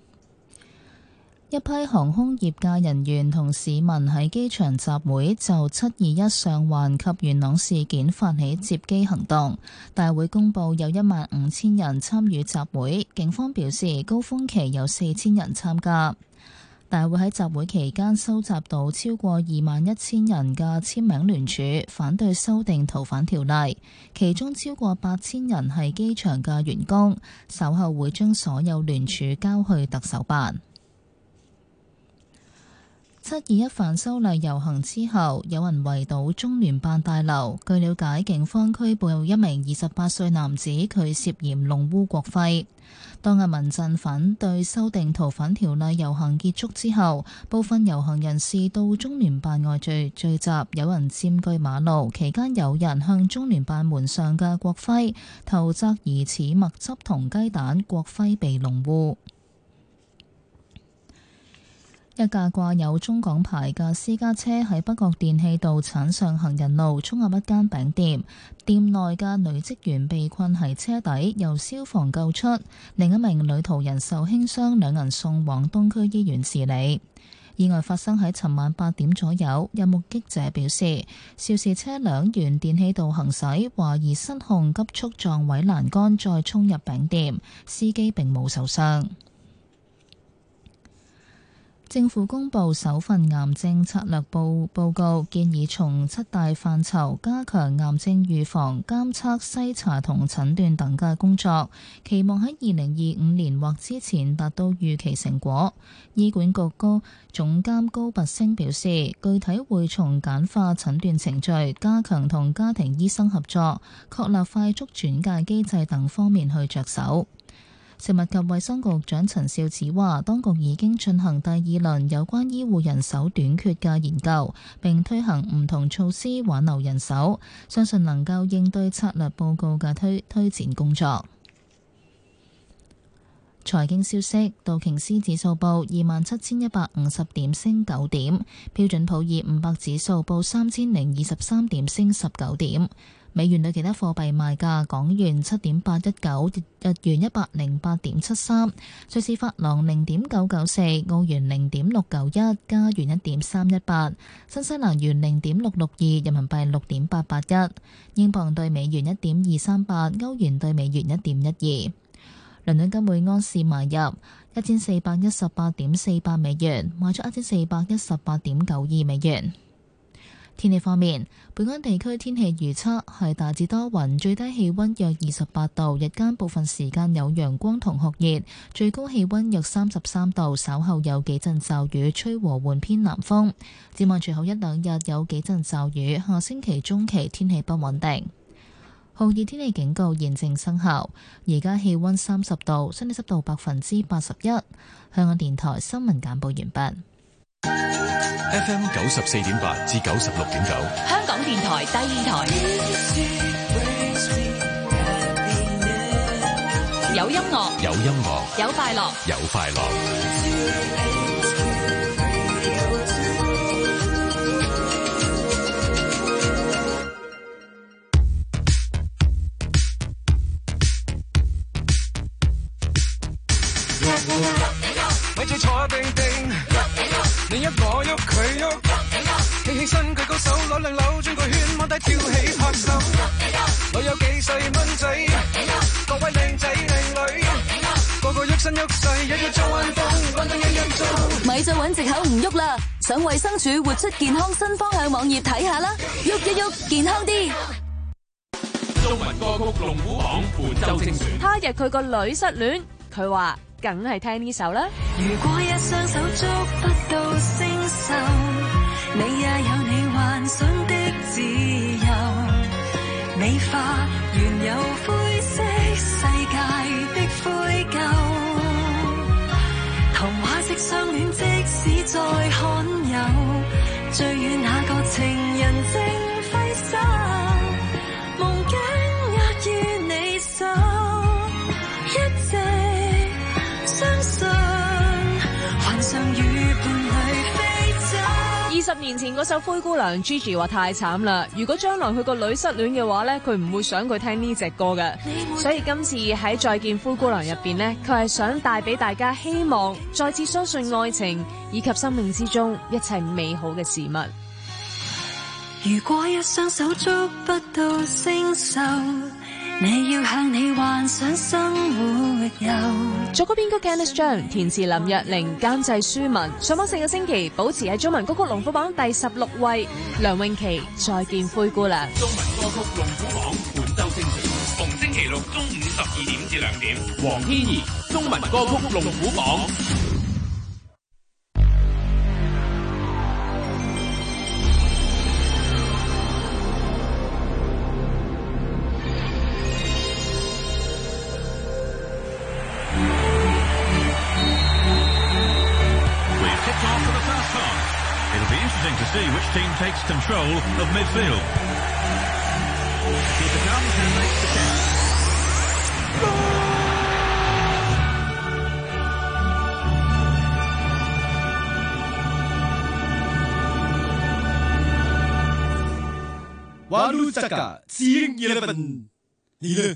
一批航空業界人員同市民喺機場集會，就721上環及元朗事件發起接機行動。大會公佈有15000人參與集會，警方表示高峰期有4000人參加。大會喺集會期間收集到超過21000人嘅簽名聯署，反對修訂逃犯條例，其中超過8000人係機場嘅員工。稍後會將所有聯署交去特首辦。721反修例遊行之後，有人圍堵中聯辦大樓。據了解，警方拘捕一名28歲男子，佢涉嫌弄污國徽。當日民陣反對修訂逃犯條例遊行結束之後，部分遊行人士到中聯辦外聚集，有人佔據馬路，期間有人向中聯辦門上嘅國徽投擲疑似墨汁同雞蛋，國徽被弄污。一架掛有中港牌嘅私家車喺北角電氣道鏟上行人路，衝入一間餅店，店內嘅女職員被困喺車底，由消防救出，另一名女途人受輕傷，兩人送往東區醫院治理。意外發生喺尋晚8點左右，有目擊者表示，肇事車輛沿電氣道行駛，懷疑失控急速撞毀欄杆，再衝入餅店，司機並冇受傷。政府公布首份癌症策略報告，建議從7大範疇加強癌症預防、監測、篩查同診斷等嘅工作，期望喺2025年或之前達到預期成果。醫管局總監高拔陞表示，具體會從簡化診斷程序、加強同家庭醫生合作、確立快速轉介機制等方面去着手。食物及衛生局長陳肇始話，當局已經進行第2輪有關醫護人手短缺嘅研究，並推行唔同措施挽留人手，相信能夠應對策略報告嘅推展工作。財經消息，道瓊斯指數報27,150點，升9點；標準普爾500指數報3023點，升19點。美元對其他貨幣賣價：港元7.819，日元108.73，瑞士法郎0.994，澳元0.691，加元1.318，新西蘭元0.662，人民幣6.881，英鎊對美元1.238，歐元對美元1.12。倫敦金每安士買入1418.48美元，賣出1418.92美元。天氣方面，本港地區天氣預測係大致多雲，最低氣溫約28度，日間部分時間有陽光同酷熱，最高氣溫約33度，稍後有幾陣驟雨，吹和緩偏南風。展望隨後1-2日有幾陣驟雨，下星期中期天氣不穩定。酷熱天氣警告現正生效，而家氣溫30度，相對濕度81%。香港電台新聞簡報完畢。
FM 94.8至96.9，
香港電台第二台，有音樂，
有音樂，
有快樂，
有快樂。
咪住坐定定，你喐我喐佢喐，企起身舉高手攞兩扭轉個圈，踎低跳起拍手。我有幾細蚊仔，各位靚仔靚女，個個喐身喐勢，日日做運動，運動日日做。
咪就揾藉口唔喐啦！上衛生署活出健康新方向網頁睇下啦，喐一喐健康啲。
中文歌曲龍虎榜伴周清璇。
他日佢個女失戀，佢話梗係聽呢首啦。
如果一雙手捉不到星宿，你也有你幻想的自由。美化原有灰色世界的灰舊，童話式相戀即使再罕有，最遠那個情人正揮手，夢境握於你手，一直相信幻想與伴侶飛走。
20年前嗰首《灰姑娘》，Gigi 話太慘啦。如果將來佢個女失戀嘅話呢，佢唔會想佢聽呢隻歌嘅。所以今次喺《再見灰姑娘》入邊呢，佢係想帶俾大家希望，再次相信愛情以及生命之中一切美好嘅事物。
如果一雙手捉不到星宿，你要向你幻想生活遊。
作曲編曲 Candice John， 填詞林若寧，監製舒文。上榜4個星期，保持喺中文歌曲龍虎榜第16位。梁詠琪《再見灰姑娘》。
中文歌曲龍虎榜伴周清璇，逢星期六中午12點至2點。黃天怡中文歌曲龍虎榜。
To see which team takes control of midfield. Keeper comes and makes the catch.
Walu Chaka, Seeing 11，你呢？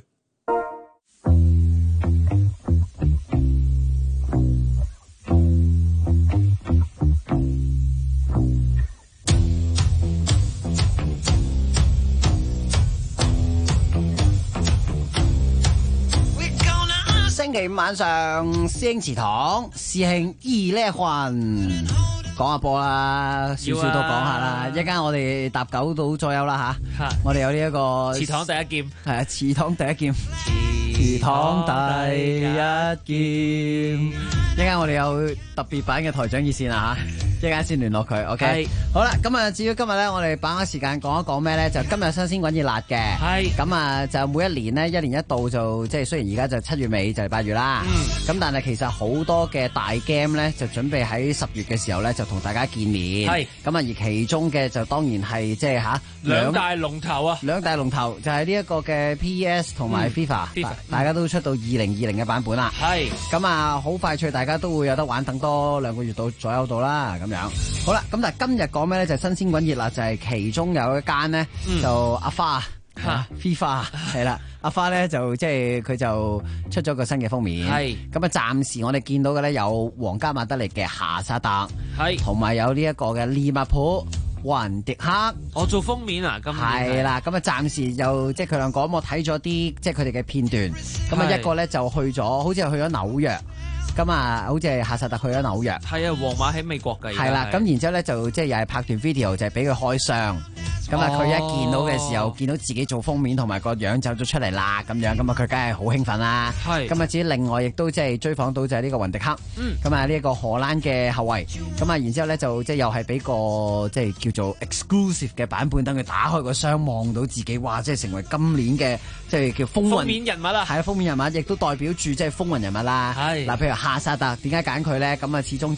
星期五晚上，師兄祠堂，師兄11講下波啦，少少都講下啦。一陣間我哋搭9度左右啦吓，我哋有呢一個
祠堂第一劍，
係啊，祠堂第一劍，祠堂第一劍。一陣間我哋有特別版嘅台長熱線啦吓，一陣間先聯絡佢。OK，好啦，咁啊，至於今日咧，我哋把握時間講一講咩咧？就今日新鮮滾熱辣嘅，係咁啊，就每一年呢，一年一度就即係雖然而家就7月尾就係8月啦，咁但係其實好多嘅大 game 咧就準備喺10月嘅時候咧就同大家見面，係咁啊，而其中嘅就當然係即係
兩大龍頭啊，
兩大龍頭就係呢一個嘅 PES 同埋 FIFA，大家都出到2020嘅版本啦，係咁啊，好快脆大家都會有得玩，等多2個月到左右到啦，咁樣好啦。咁但係今日講咩咧？就係新鮮滾熱辣，就係其中有一間咧就阿花FIFA 係啦，阿花咧就即係佢就出咗個新嘅封面，係咁啊，暫時我哋見到嘅咧有皇家馬德里嘅夏薩特，係同埋有呢一個嘅利物浦雲迪克，
我做封面啊，今
係啦，咁啊暫時又即係佢兩個，我睇咗啲即係佢哋嘅片段，咁啊一個咧就去咗，好似係去咗紐約。咁啊，好似係夏薩特去咗紐約，
係啊，皇馬喺美國㗎，
係啦，咁然之後咧就即係又係拍段 video 就係俾佢開箱，咁啊佢一見到嘅時候，見到自己做封面同埋個樣走咗出嚟啦，咁樣咁啊佢梗係好興奮啦，係，咁啊至於另外亦都即係追訪到就係呢個雲迪克，咁啊呢一個荷蘭嘅後衞，咁啊然之後咧就即係又係俾個即係叫做 exclusive 嘅版本，等佢打開個箱望到自己，哇！即係成為今年嘅即係叫
封面人物啦，
係啊，封面人物亦都代表住即係風雲人物啦，係嗱，譬如夏薩特點解揀佢咧？咁啊，始終即係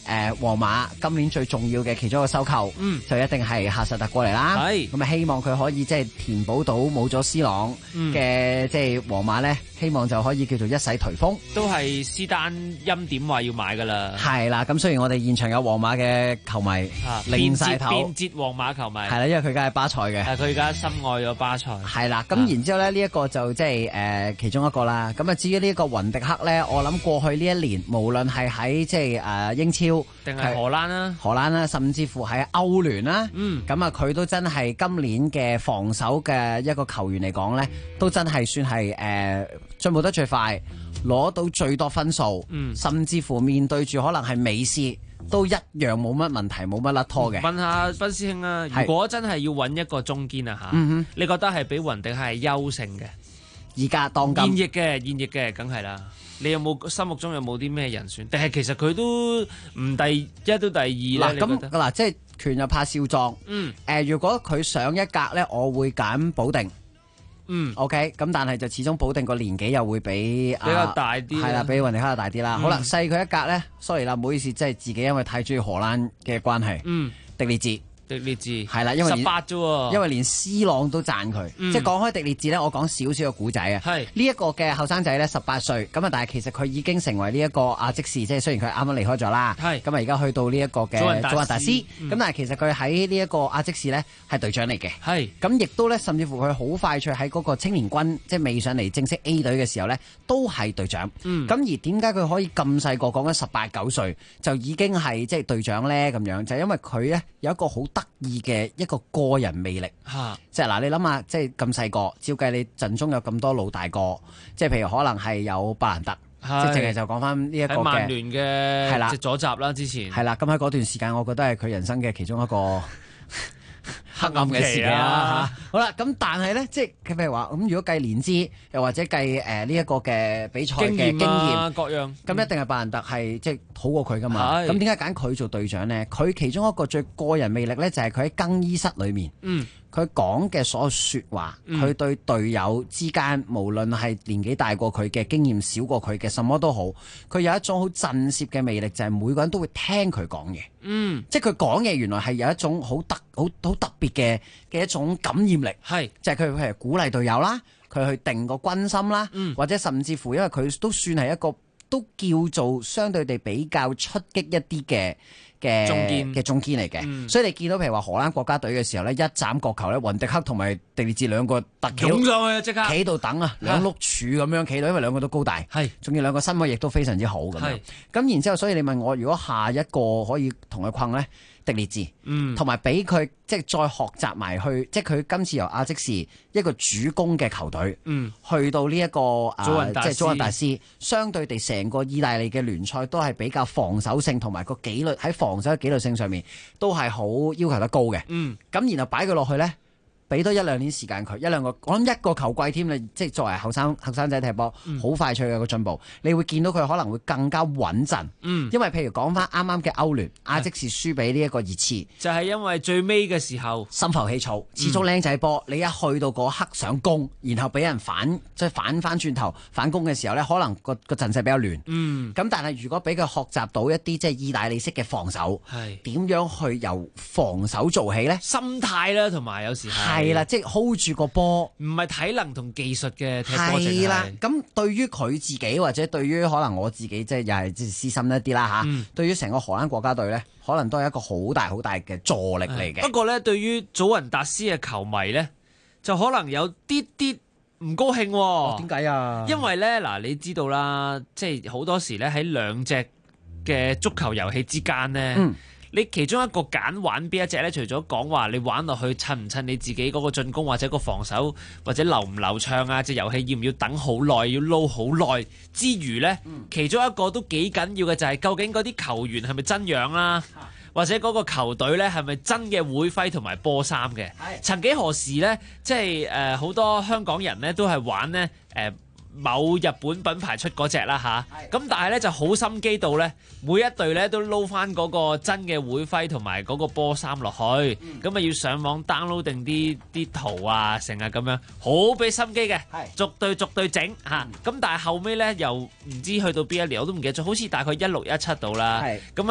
皇馬今年最重要嘅其中一個收購，就一定係夏實特過嚟啦。咁啊，希望佢可以即係填補到冇咗 C 朗嘅即係皇馬咧，希望就可以叫做一洗頹風。
都係斯丹欽點話要買㗎啦。
係啦，咁雖然我哋現場有皇馬嘅球迷擰晒頭，
變節皇馬球迷
係啦，因為佢而家係巴塞嘅，
佢而家深愛咗巴塞。
係啦，咁然之後咧呢一個就即係其中一個啦。咁啊至於呢一個雲迪克咧，我諗過去呢一年無論係喺即係英超
定係荷蘭啦，
甚至乎喺歐聯啦，咁啊佢都真係今年嘅防守嘅一個球員嚟講咧，都真係算係進步得最快，攞到最多分數，甚至乎面對住可能係美斯都一樣冇乜問題，冇乜甩拖嘅。
問下斌師兄啊，如果真係要揾一個中堅啊嚇，你覺得係比雲迪係優勝嘅？
而家當今
現役嘅，梗係啦。你有冇心目中有冇啲咩人選？定係其實佢都唔第一都第二咧？
咁嗱，即係拳又怕少壯。如果佢上一格咧，我會揀保定。OK， 咁但係就始終保定個年紀又會比
較大啲，
係啦，比雲迪克大啲啦。好啦，細佢一格咧 ，sorry 啦，唔好意思，即係自己因為太中意荷蘭嘅關係。迪列治係啦，因為
18啫喎，
因為連 C 朗都讚佢。即係講開迪列治咧，我講少少嘅古仔啊。係呢一個嘅後生仔咧，18歲咁啊，但係其實佢已經成為呢一個阿積士，即係雖然佢啱啱離開咗啦。係咁啊，而家去到呢一個嘅祖雲達斯。咁但係其實佢喺呢一個阿積士咧係隊長嚟嘅。係咁亦都咧，甚至乎佢好快脆喺嗰個青年軍即係未上嚟正式 A 隊嘅時候咧，都係隊長。咁而點解佢可以咁細個講緊18、19歲就已經係即係隊長咧？咁樣就係因為佢咧有一個好得意嘅一個個人魅力，即係嗱，你諗下，即係咁細個，照計你陣中有咁多老大哥，即係譬如可能係有巴蘭特，即係淨係就講翻呢一個嘅
曼聯嘅係啦，即係左閘啦，之前
係啦，咁喺嗰段時間，我覺得係佢人生嘅其中一個黑暗嘅時期啦。好啦，咁但係咧，即係佢譬如話咁，如果計年資，又或者計呢一個嘅比賽嘅經驗
各樣，
咁一定係巴蘭特係即係好過佢噶嘛。咁點解揀佢做隊長咧？佢其中一個最個人魅力咧，就係佢喺更衣室裏面，佢講嘅所有説話，佢對隊友之間，無論係年紀大過佢嘅、經驗少過佢嘅，什麼都好，佢有一種好震懾嘅魅力，就係每個人都會聽佢講嘢。即係佢講嘢原來係有一種好特別嘅一種感染力。係，就係佢譬如鼓勵隊友啦，佢去定個軍心啦，或者甚至乎因為佢都算係一個都叫做相對地比較出擊一啲嘅中堅嚟嘅。所以你見到譬如話荷蘭國家隊嘅時候咧，一斬角球咧，雲迪克同埋迪列治兩個特
湧上去即刻
企度等啊，兩碌柱咁樣企到，因為兩個都高大，係，仲要兩個身位亦都非常之好咁樣。咁然之後，所以你問我如果下一個可以同佢困咧，迪列治，同埋俾佢即係再學習埋去，即係佢今次由阿積士一個主攻嘅球隊，去到呢一個即係祖雲達斯，相對地成個意大利嘅聯賽都係比較防守性，同埋個紀律喺防守嘅紀律性上面都係好要求得高嘅。咁然後擺佢落去咧，俾多1-2年時間佢1-2個，我諗一個球季添，你即係作為後生仔踢波，好快脆嘅個進步，你會見到佢可能會更加穩陣。因為譬如講翻啱啱嘅歐聯，阿積士輸俾呢一個熱刺，
就係因為最尾嘅時候
心浮氣躁，始終僆仔波，你一去到嗰刻想攻，然後俾人反翻轉頭反攻嘅時候咧，可能個陣勢比較亂。咁但係如果俾佢學習到一啲即係意大利式嘅防守，點樣去由防守做起咧？
心態啦，同埋有時
係啦，即係 hold 住個波，
唔係體能同技術嘅踢波。
係啦，咁對於佢自己或者對於可能我自己即係又係即係私心一啲啦嚇。對於成個荷蘭國家隊咧，可能都係一個好大嘅助力嚟嘅。
不過咧，對於祖雲達斯嘅球迷咧，就可能有啲唔高興喎。
點解啊？
因為咧嗱，你知道啦，即係好多時咧喺兩隻嘅足球遊戲之間咧。你其中一個揀玩邊一隻咧？除咗講話你玩落去襯唔襯你自己嗰個進攻或者個防守或者流唔流暢啊？隻遊戲要唔要等好耐，要撈好耐之餘呢，其中一個都幾緊要嘅就係究竟嗰啲球員係咪真樣啦？或者嗰個球隊呢係咪真嘅會徽同埋波衫嘅？曾幾何時呢？即係好多香港人呢都係玩呢。某日本品牌出嗰隻啦嚇，咁但係咧就好心機到咧，每一隊咧都撈翻嗰個真嘅會徽同埋嗰個波衫落去，咁啊要上網 download 定啲圖啊，成日咁樣好俾心機嘅，逐隊整嚇，咁但係後尾咧又唔知去到邊一年我都唔記得咗，好似大概16、17度啦，咁啊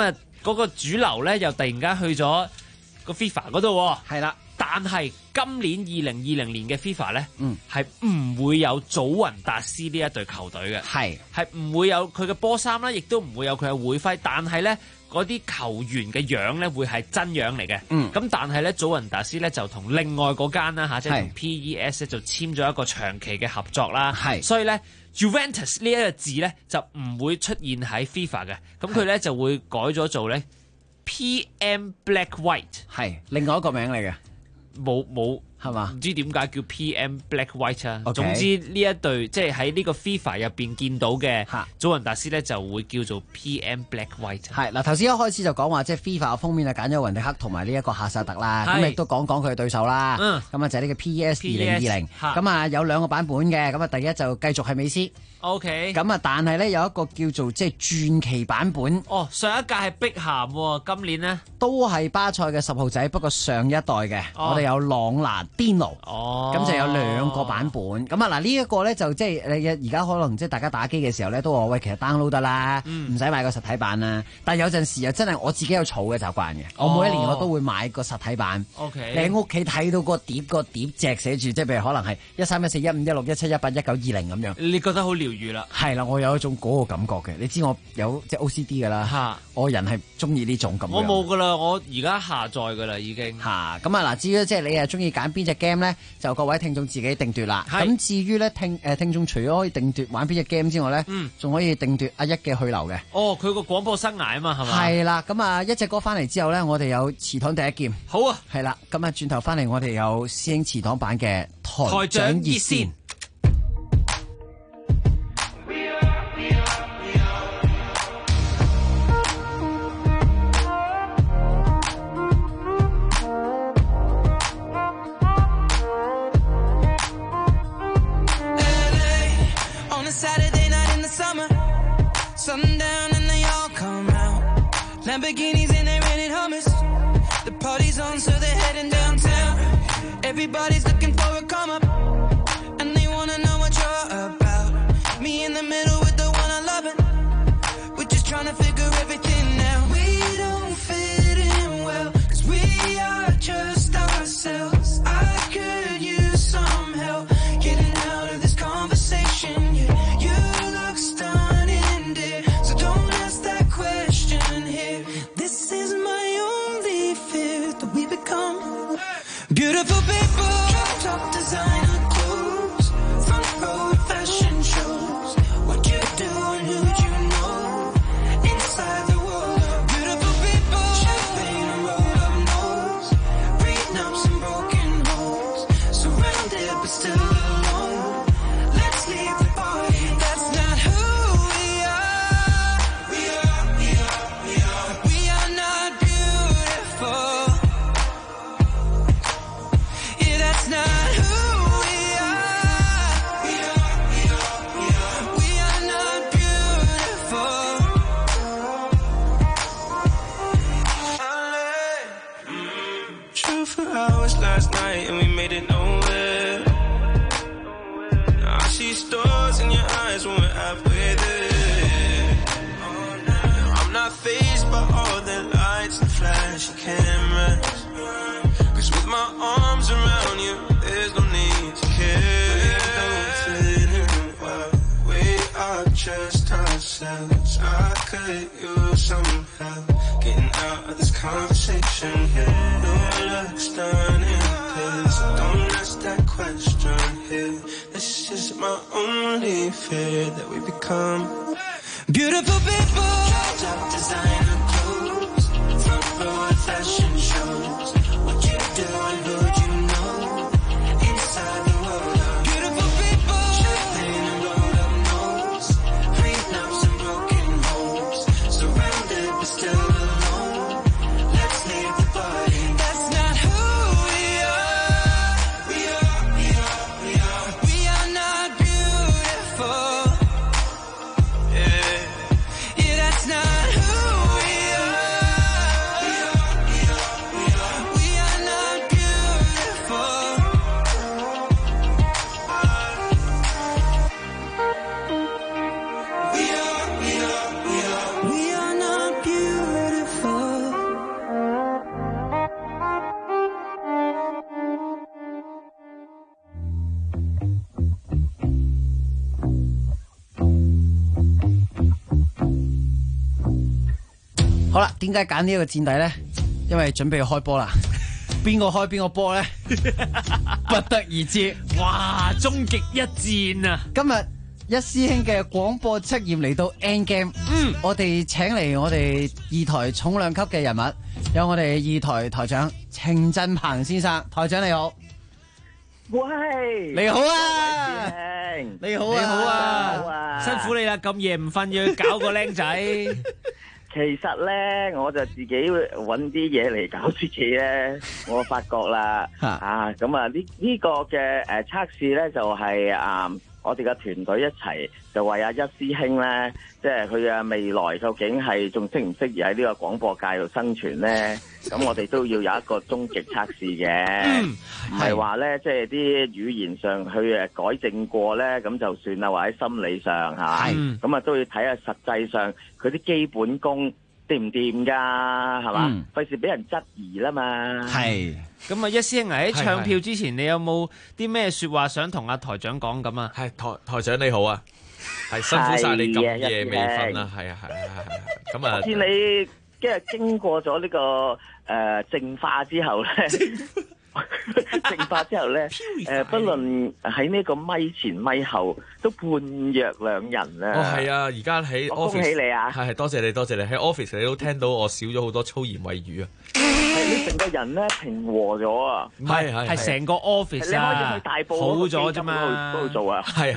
嗰個主流咧又突然間去咗個 FIFA 嗰度喎。
係啦，
但係今年2020年嘅 FIFA 咧，係唔會有祖雲達斯呢一隊球隊嘅，係唔會有佢嘅波衫啦，亦都唔會有佢嘅會徽，但係咧嗰啲球員嘅樣咧會係真樣嚟嘅。咁但係咧祖雲達斯咧就同另外嗰間啦嚇，即係同 PES 咧就簽咗一個長期嘅合作啦。所以咧 Juventus 呢一個字咧就唔會出現喺 FIFA 嘅，咁佢咧就會改咗做咧 PM Black White，
係另外一個名嚟嘅。
冇
係嘛？
唔知點解叫 PM Black White 啊。總之呢一隊即係喺呢個 FIFA 入邊見到嘅祖雲達斯咧，就會叫做 PM Black White。
係嗱，頭先一開始就講話即係 FIFA 嘅封面啊，揀咗雲迪克同埋呢一個夏薩特啦。咁亦都講佢嘅對手啦。咁啊就係呢個 PES 2020。咁啊有兩個版本嘅。咁啊第一就繼續係美斯。OK。咁啊但係咧有一個叫做即係傳奇版本。
哦，上一屆係碧咸喎，今年呢
都係巴塞嘅10號仔，不過上一代嘅。我哋有朗拿甸奴。咁就有兩個版本。咁啊嗱呢一個咧就即係你而家可能即係大家打機嘅時候咧都話喂，其實 download 得啦，唔使買個實體版啦。但係有陣時又真係我自己有儲嘅習慣嘅，我每一年我都會買個實體版。你喺屋企睇到個碟隻寫住，即係譬如可能係13、14、15、16、17、18、19、20咁樣。
你覺得好療愈啦？
係啦，我有一種嗰個感覺嘅。你知我有即係 OCD 㗎啦，我人係中意呢種咁樣。
我冇㗎啦，我而家下載㗎啦已經。
咁啊嗱，至於即係你係中意揀邊隻 game 咧，就各位聽眾自己定奪啦。咁至於咧聽眾除咗可以定奪玩邊隻 game 之外咧，仲可以定奪阿一嘅去留嘅。
哦，佢個廣播生涯啊嘛，係咪？
係啦，咁啊一隻歌翻嚟之後咧，我哋有祠堂第一劍。
好啊，
係啦，咁啊轉頭翻嚟我哋有師兄祠堂版嘅台長熱線。
Saturday night in the summer, sundown and they all come out. Lamborghinis and they rented Hummers. The party's on, so they're heading downtown. Everybody's looking for a come up, and they wanna know what you're about. Me in the middle with the one I love it. We're just trying to figure everything out. We don't fit in well, 'cause we are just ourselves. I could use some help getting out of this conversation. Yeah. Stunning, dear, so don't ask that question here. This is my only fear, that we become beautiful people. Top designer clothes, front row fashion shows. What you do and who'd you know? Inside the world of beautiful people. Champagne and rolled up nose, prenups and broken homes. Surrounded but still alone. Let's leave the party. That's not who we are. We are not beautiful. Yeah, that's not who we are. We are not beautiful. True for hours last night and we made it nowhere. I see stars in your eyes when we're halfway there. I'm not fazed by all the lights and flashy cameras. 'Cause with my arms around you, there's no need to care. Don't fit in well, we are just ourselves. I could use some help getting out of this conversation here. No look stunning, please don't ask that question here. This is my only fear, that we become beautiful people. Top designer clothes, front row fashion shows. What you do and who'd you know? Inside the world of beautiful people. Champagne and rolled up nose, prenups and broken homes. Surrounded but still alone. Let's leave the party. That's not who we are. We are not beautiful. Yeah, that's not who
好啦，點解揀呢一個戰底咧？因為準備開波啦，邊個開邊個波咧？不得而知。
哇！終極一戰啊！
今日一師兄嘅廣播測驗嚟到 End Game，我哋請嚟我哋二台重量級嘅人物，有我哋二台台長程振鵬先生，台長你好。
喂，
你好啊，你好啊，
你好啊，
辛苦你啦，咁夜唔瞓要搞個僆仔。
其實咧，我就自己揾啲嘢嚟搞自己咧，我發覺啦，咁啊呢個嘅測試咧就係我哋嘅團隊一齊就為阿一師兄咧，即係佢嘅未來究竟係仲適唔適宜喺呢個廣播界度生存咧？咁我哋都要有一個終極測試嘅，唔係話咧即係啲語言上去改正過咧，咁就算啦，或者心理上嚇，咁啊都要睇下實際上佢啲基本功掂唔掂㗎，係嘛？費事俾人質疑啦嘛。
係。
咁啊，一師兄喺唱票之前，你有冇啲咩説話想同阿台長講咁啊？
係台長你好啊，係辛苦晒你咁夜未瞓啦，係啊。咁啊，
我見你即係經過咗呢個淨化之後咧，淨化之後咧，不論喺呢個咪前咪後都判若兩人啊！
哦，係啊，而家喺 office，
恭喜你啊！
係多謝你喺 office 你都聽到我少咗好多粗言穢語啊！
你成個人咧平和咗啊！
係成個 office 啊，
你可以去大埔
好咗啫嘛，
嗰度做啊！
係。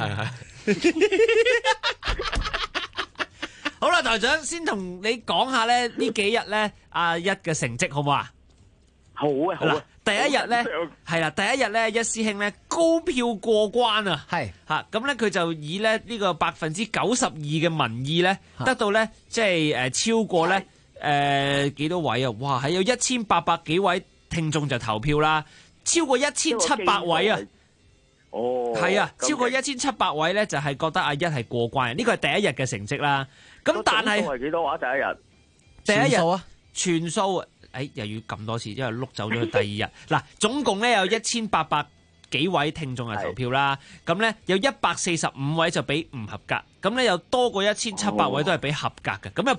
好啦，台長先同你講下咧，呢幾日咧阿一嘅成績好唔好啊？
好啊！
第一日咧係啦，第一日咧一師兄咧高票過關啊！
係
咁咧佢就以咧呢個92%嘅民意咧得到咧即係超過咧幾多位啊？哇！係有1800幾位聽眾就投票啦，超過1700位啊！
哦，
係啊，超過1700位咧就係覺得阿一係過關，呢個係第一日嘅成績啦。咁但係
係幾多話？
第一日全數又要撳多次，因為碌走咗去第二日。嗱，總共咧有1800幾位聽眾係投票啦。咁咧有145位就俾唔合格，咁咧有多過1700位都係俾合格嘅。咁有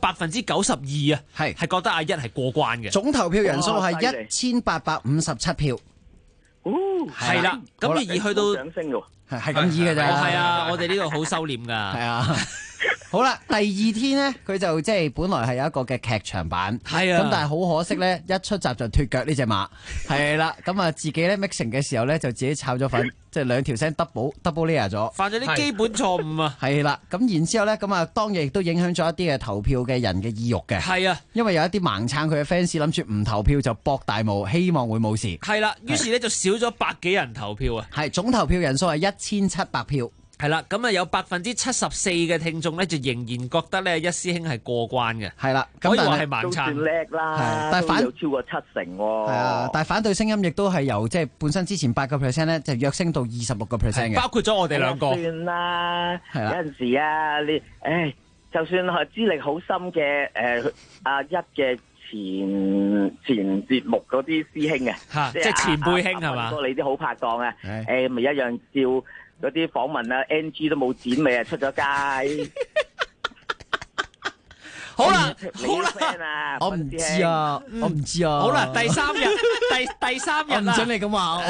92%啊，係覺得阿一係過關嘅。
總投票人數係1857票。
係啦，咁而去到
掌聲喎，
係咁易嘅咋？
係啊，我哋呢度好收斂㗎。
係啊。好啦，第二天咧，佢就即係本來係有一個嘅劇場版，
係啊，
咁但係好可惜咧，一出閘就脫腳呢隻馬，係啦，咁啊自己咧 mixing 嘅時候咧就自己炒咗粉，即係兩條聲 double layer 咗，
犯咗啲基本錯誤啊，
係啦，咁然之後咧，咁啊當日亦都影響咗一啲嘅投票嘅人嘅意欲嘅，
係啊，
因為有一啲盲撐佢嘅 fans 諗住唔投票就博大霧，希望會冇事，
係啦，於是咧就少咗百幾人投票啊，
係總投票人數係1700票。
係啦，咁啊有74%嘅聽眾咧就仍然覺得咧一師兄係過關嘅，
係啦，
可以話係盲撐，
都算叻啦，
但係
有超過70%喎。
係啊，但係反對聲音亦都係由即係本身之前8%咧，就躍升到26%嘅，
包括咗我哋兩個。
算啦，有
係啦
陣時啊，你就算係資歷好深嘅阿一嘅前節目嗰啲師兄啊，
即係前輩兄係嘛？
你啲好拍檔啊，咪一樣照。嗰啲訪問啊 NG 都冇剪尾啊，出咗街。
好啦，
我唔知啊，我唔知啊。
好啦，第三日，第三日啦，
唔准你咁話。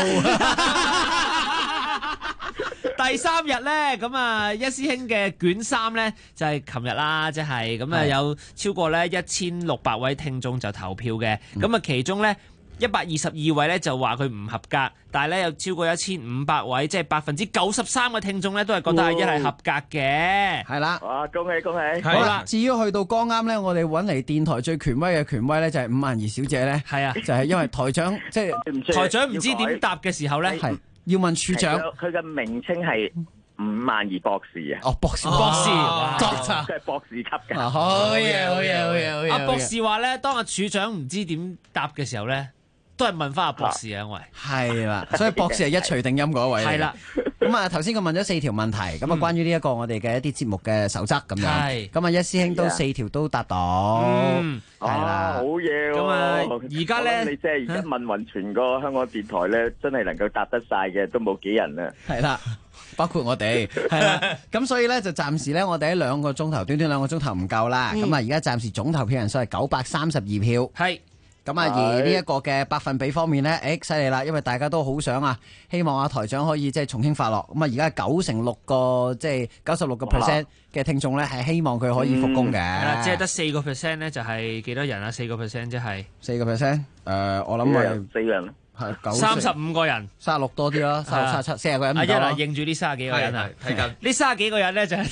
第三日咧，咁啊，一師兄嘅卷3咧就係琴日啦，即係咁啊，有超過咧1600位聽眾就投票嘅，咁啊，其中咧。122位咧就話佢唔合格，但係咧有超過1500位，即係93%嘅聽眾咧都係覺得阿一係合格嘅，
係啦。
哇！恭喜恭喜！
好啦，至於去到剛啱咧，我哋揾嚟電台最權威嘅權威咧，就係52小姐咧。
係啊，
就係因為台長即係
台長唔知點答嘅時候咧，
係要問處長。
佢嘅名稱係52博士啊！
哦，博士，
佢係博士級嘅。
好嘢！
阿博士話咧，當阿處長唔知點答嘅時候咧。都係問翻阿博士啊，因為
係啦，所以博士係一錘定音嗰一位。
係啦，
咁啊，頭先佢問咗4條問題，咁啊，關於呢一個我哋嘅一啲節目嘅守則咁樣。係。咁啊，一師兄都4條都答到。係啦，
好嘢喎！
咁啊，而家咧，
你即係而家問勻全個香港電台咧，真係能夠答得晒嘅，都冇幾人啦。
係啦。包括我哋係啦，咁所以咧就暫時咧，我哋喺2個鐘頭，短短2個鐘頭唔夠啦。咁啊，而家暫時總投票人數係932票。係。咁啊，而呢一個嘅百分比方面咧，犀利啦，因為大家都好想啊，希望阿台長可以即係重新發落。咁啊，而家96個即係96% 嘅聽眾咧，係希望佢可以復工嘅。係
啦，即係得4% 咧，就係幾多人啊？4% 即係
4%。我諗係
4人。
係
35個人
，36多啲啦，36、37、40個人。
阿一啊，認住呢30幾個人啊，睇緊呢30幾個人咧就係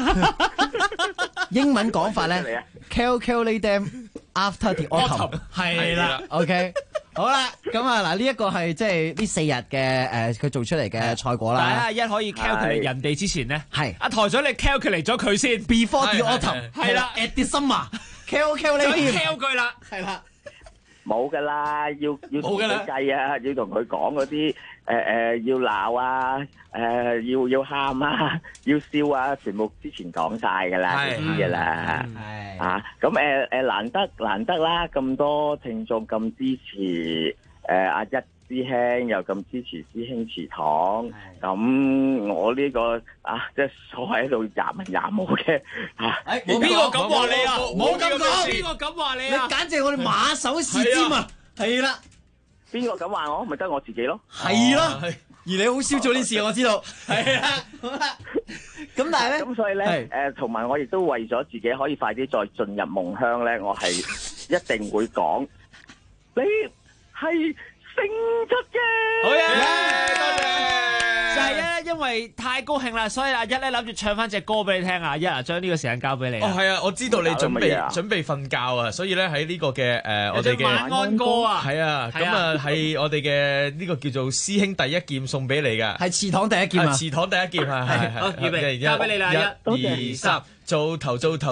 英文講法咧 ，calculate them after the autumn。係啦 ，OK， 好啦，咁啊嗱，呢一個係即係呢4日嘅佢做出嚟嘅賽果啦。
但係阿一可以 calculate 人哋之前咧，
係
阿台長你 calculate 咗佢先
，before the autumn， 係啦
，at the summer，calculate 佢啦，係啦。
冇噶啦，要同佢計啊，要同佢講嗰啲要鬧啊，要喊啊，要笑啊，全部之前講晒噶啦，知噶啦。啊，咁難得啦，咁多聽眾咁支持阿一師兄，又咁支持師兄祠堂，咁我呢個即係所謂喺度廿文廿武嘅
冇邊個敢話你啊？
冇咁講，
邊個敢話你啊？
你簡直係我哋馬首是瞻啊！係啦，
邊個敢話我？咪得我自己咯。
係咯，而你好少做呢事，我知道。係啦，好啦。咁但係咧，
咁所以咧，同埋我亦都為咗自己可以快啲再進入夢鄉咧，我係一定會講，你係勝出嘅。
好嘢，多謝。就係咧，因為太高興啦，所以阿一咧諗住唱翻隻歌俾你聽啊！一啊，將呢個時間交俾你。
哦，係啊，我知道你準備瞓覺啊，所以咧喺呢個嘅我哋嘅
晚安歌啊，
係啊，咁啊係我哋嘅呢個叫做師兄第一劍送俾你嘅，
係祠堂第一劍啊，
祠堂第一劍啊，係。
好，預備交俾你啦
，1、2、3，做頭，進啊！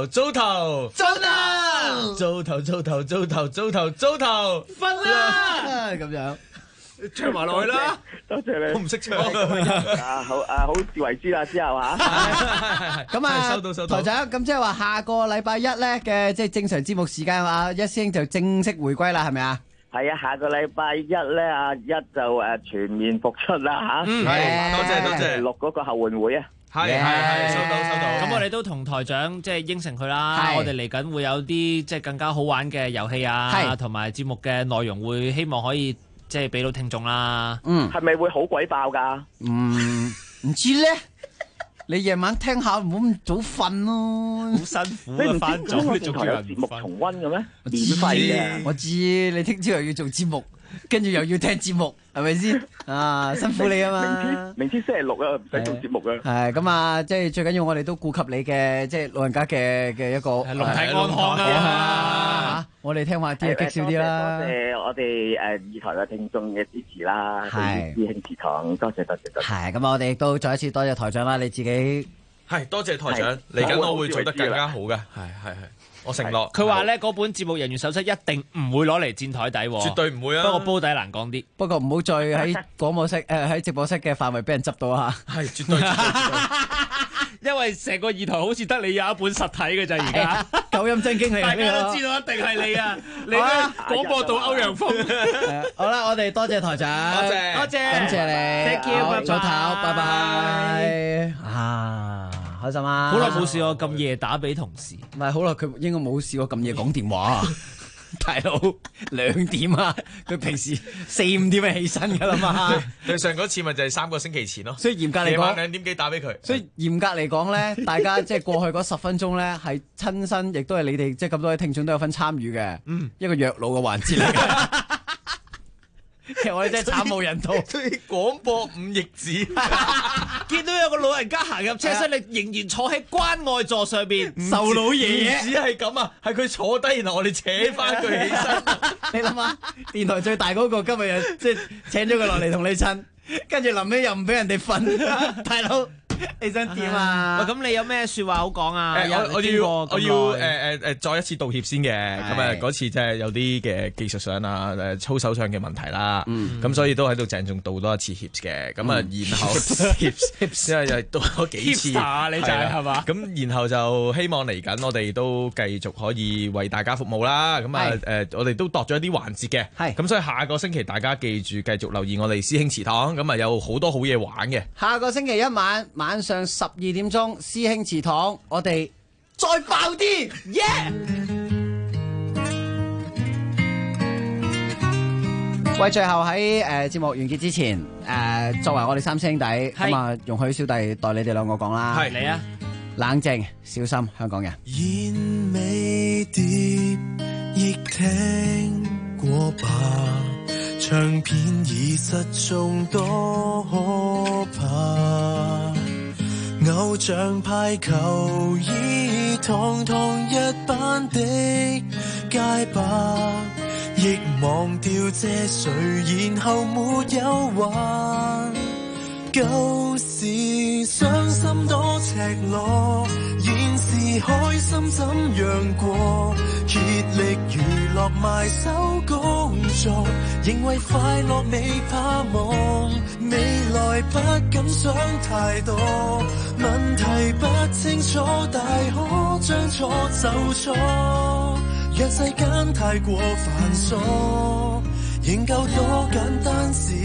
做頭，
瞓啦，咁樣。
唱埋落去啦，
多謝你。
我唔識唱
好自為之啦，之後
咁啊，
收到。
台長，咁即係話下個禮拜一咧嘅即係正常節目時間一師兄就正式回歸啦，係咪啊？
係啊，下個禮拜一咧，阿一就全面復出啦嚇。
多謝。
錄嗰個後援會啊。
係，收到。
咁我哋都同台長即係應承佢啦。我哋嚟緊會有啲即係更加好玩嘅遊戲啊，同埋節目嘅內容會希望可以。即係俾到聽眾啦，
係咪會好鬼爆噶？
唔知咧，你夜晚聽下，唔好咁早瞓咯，
好辛苦啊！翻早你仲有
節目重溫嘅咩？免
費嘅，我知你聽朝又要做節目，跟住又要聽節目，係咪先？辛苦你啊嘛！
明天星期六啊，唔使做節目啊。
係咁啊，即係最緊要我哋都顧及你嘅，即係老人家嘅一個
龍體安康啊！
我哋聽話啲激少啲啦。
多謝我哋二台嘅聽眾嘅支持啦，師兄祠堂，多謝。
係咁啊，我哋亦都再一次多謝台長啦，你自己
係多謝台長，嚟緊我會做得更加好嘅，係。我承諾。
佢話咧嗰本節目人員手冊一定唔會攞嚟墊台底，
絕對唔會啊！
不過煲底難講啲，
不過唔好再喺廣播室喺直播室嘅範圍俾人執到啊！
係絕對。
因為成個二台好似得你有一本實體嘅咋，而家
九陰真經嚟，
大家都知道一定係你啊！你廣播到歐陽鋒。
好啦，我哋多謝台長，
多謝，
感謝你
，thank you，
早唞，拜拜。開心啊！
好耐冇試過咁夜打俾同事，
唔係好耐，佢應該冇試過咁夜講電話。大佬2點啊，佢平時4、5點就起身噶啦嘛。
對上嗰次咪就係3個星期前咯。
所以嚴格嚟講，
夜晚2點幾打俾佢。
所以嚴格嚟講咧，大家即係過去嗰10分鐘咧，係親身，亦都係你哋即係咁多位聽眾都有份參與嘅。一個虐老嘅環節嚟嘅。其實我哋真係慘無人道，
所以廣播5逆子，
見到有個老人家行入車室，你仍然坐喺關愛座上邊
受老爺爺，
唔止係咁啊，係佢坐低，然後我哋扯翻佢起身。
你諗下，電台最大嗰個今日又即係請咗佢落嚟同你親，跟住臨尾又唔俾人哋瞓，大佬。 你想點啊？
喂，咁你有咩説話好講啊？
我要再一次道歉先嘅。咁啊嗰次真係有啲嘅技術上啊操守上嘅問題啦。咁所以都喺度鄭重道多一次歉嘅。咁啊然後因為又道咗幾次，你就
係嘛？
咁然後就希望嚟緊我哋都繼續可以為大家服務啦。咁啊我哋都度咗一啲環節嘅。係咁所以下個星期大家記住繼續留意我哋師兄祠堂。咁啊有好多好嘢玩嘅。
下個星期一晚上12點鐘，師兄祠堂，我哋再爆啲，耶！喂，最後喺節目完結之前，作為我哋三兄弟，咁啊，容許小弟代你哋兩個講啦。
係你啊，
冷靜，小心香港人。
煙尾碟亦聽過吧，唱片已失蹤多可怕。偶像派球衣，堂堂一班的街霸，亦忘掉這誰，然後沒有還。舊時傷心多赤裸，現時開心怎樣過？竭力娛樂埋首工作，認為快樂未怕忘，未來不敢想太多，問題不清楚，大可將錯就錯。若世間太過繁瑣，仍舊多簡單是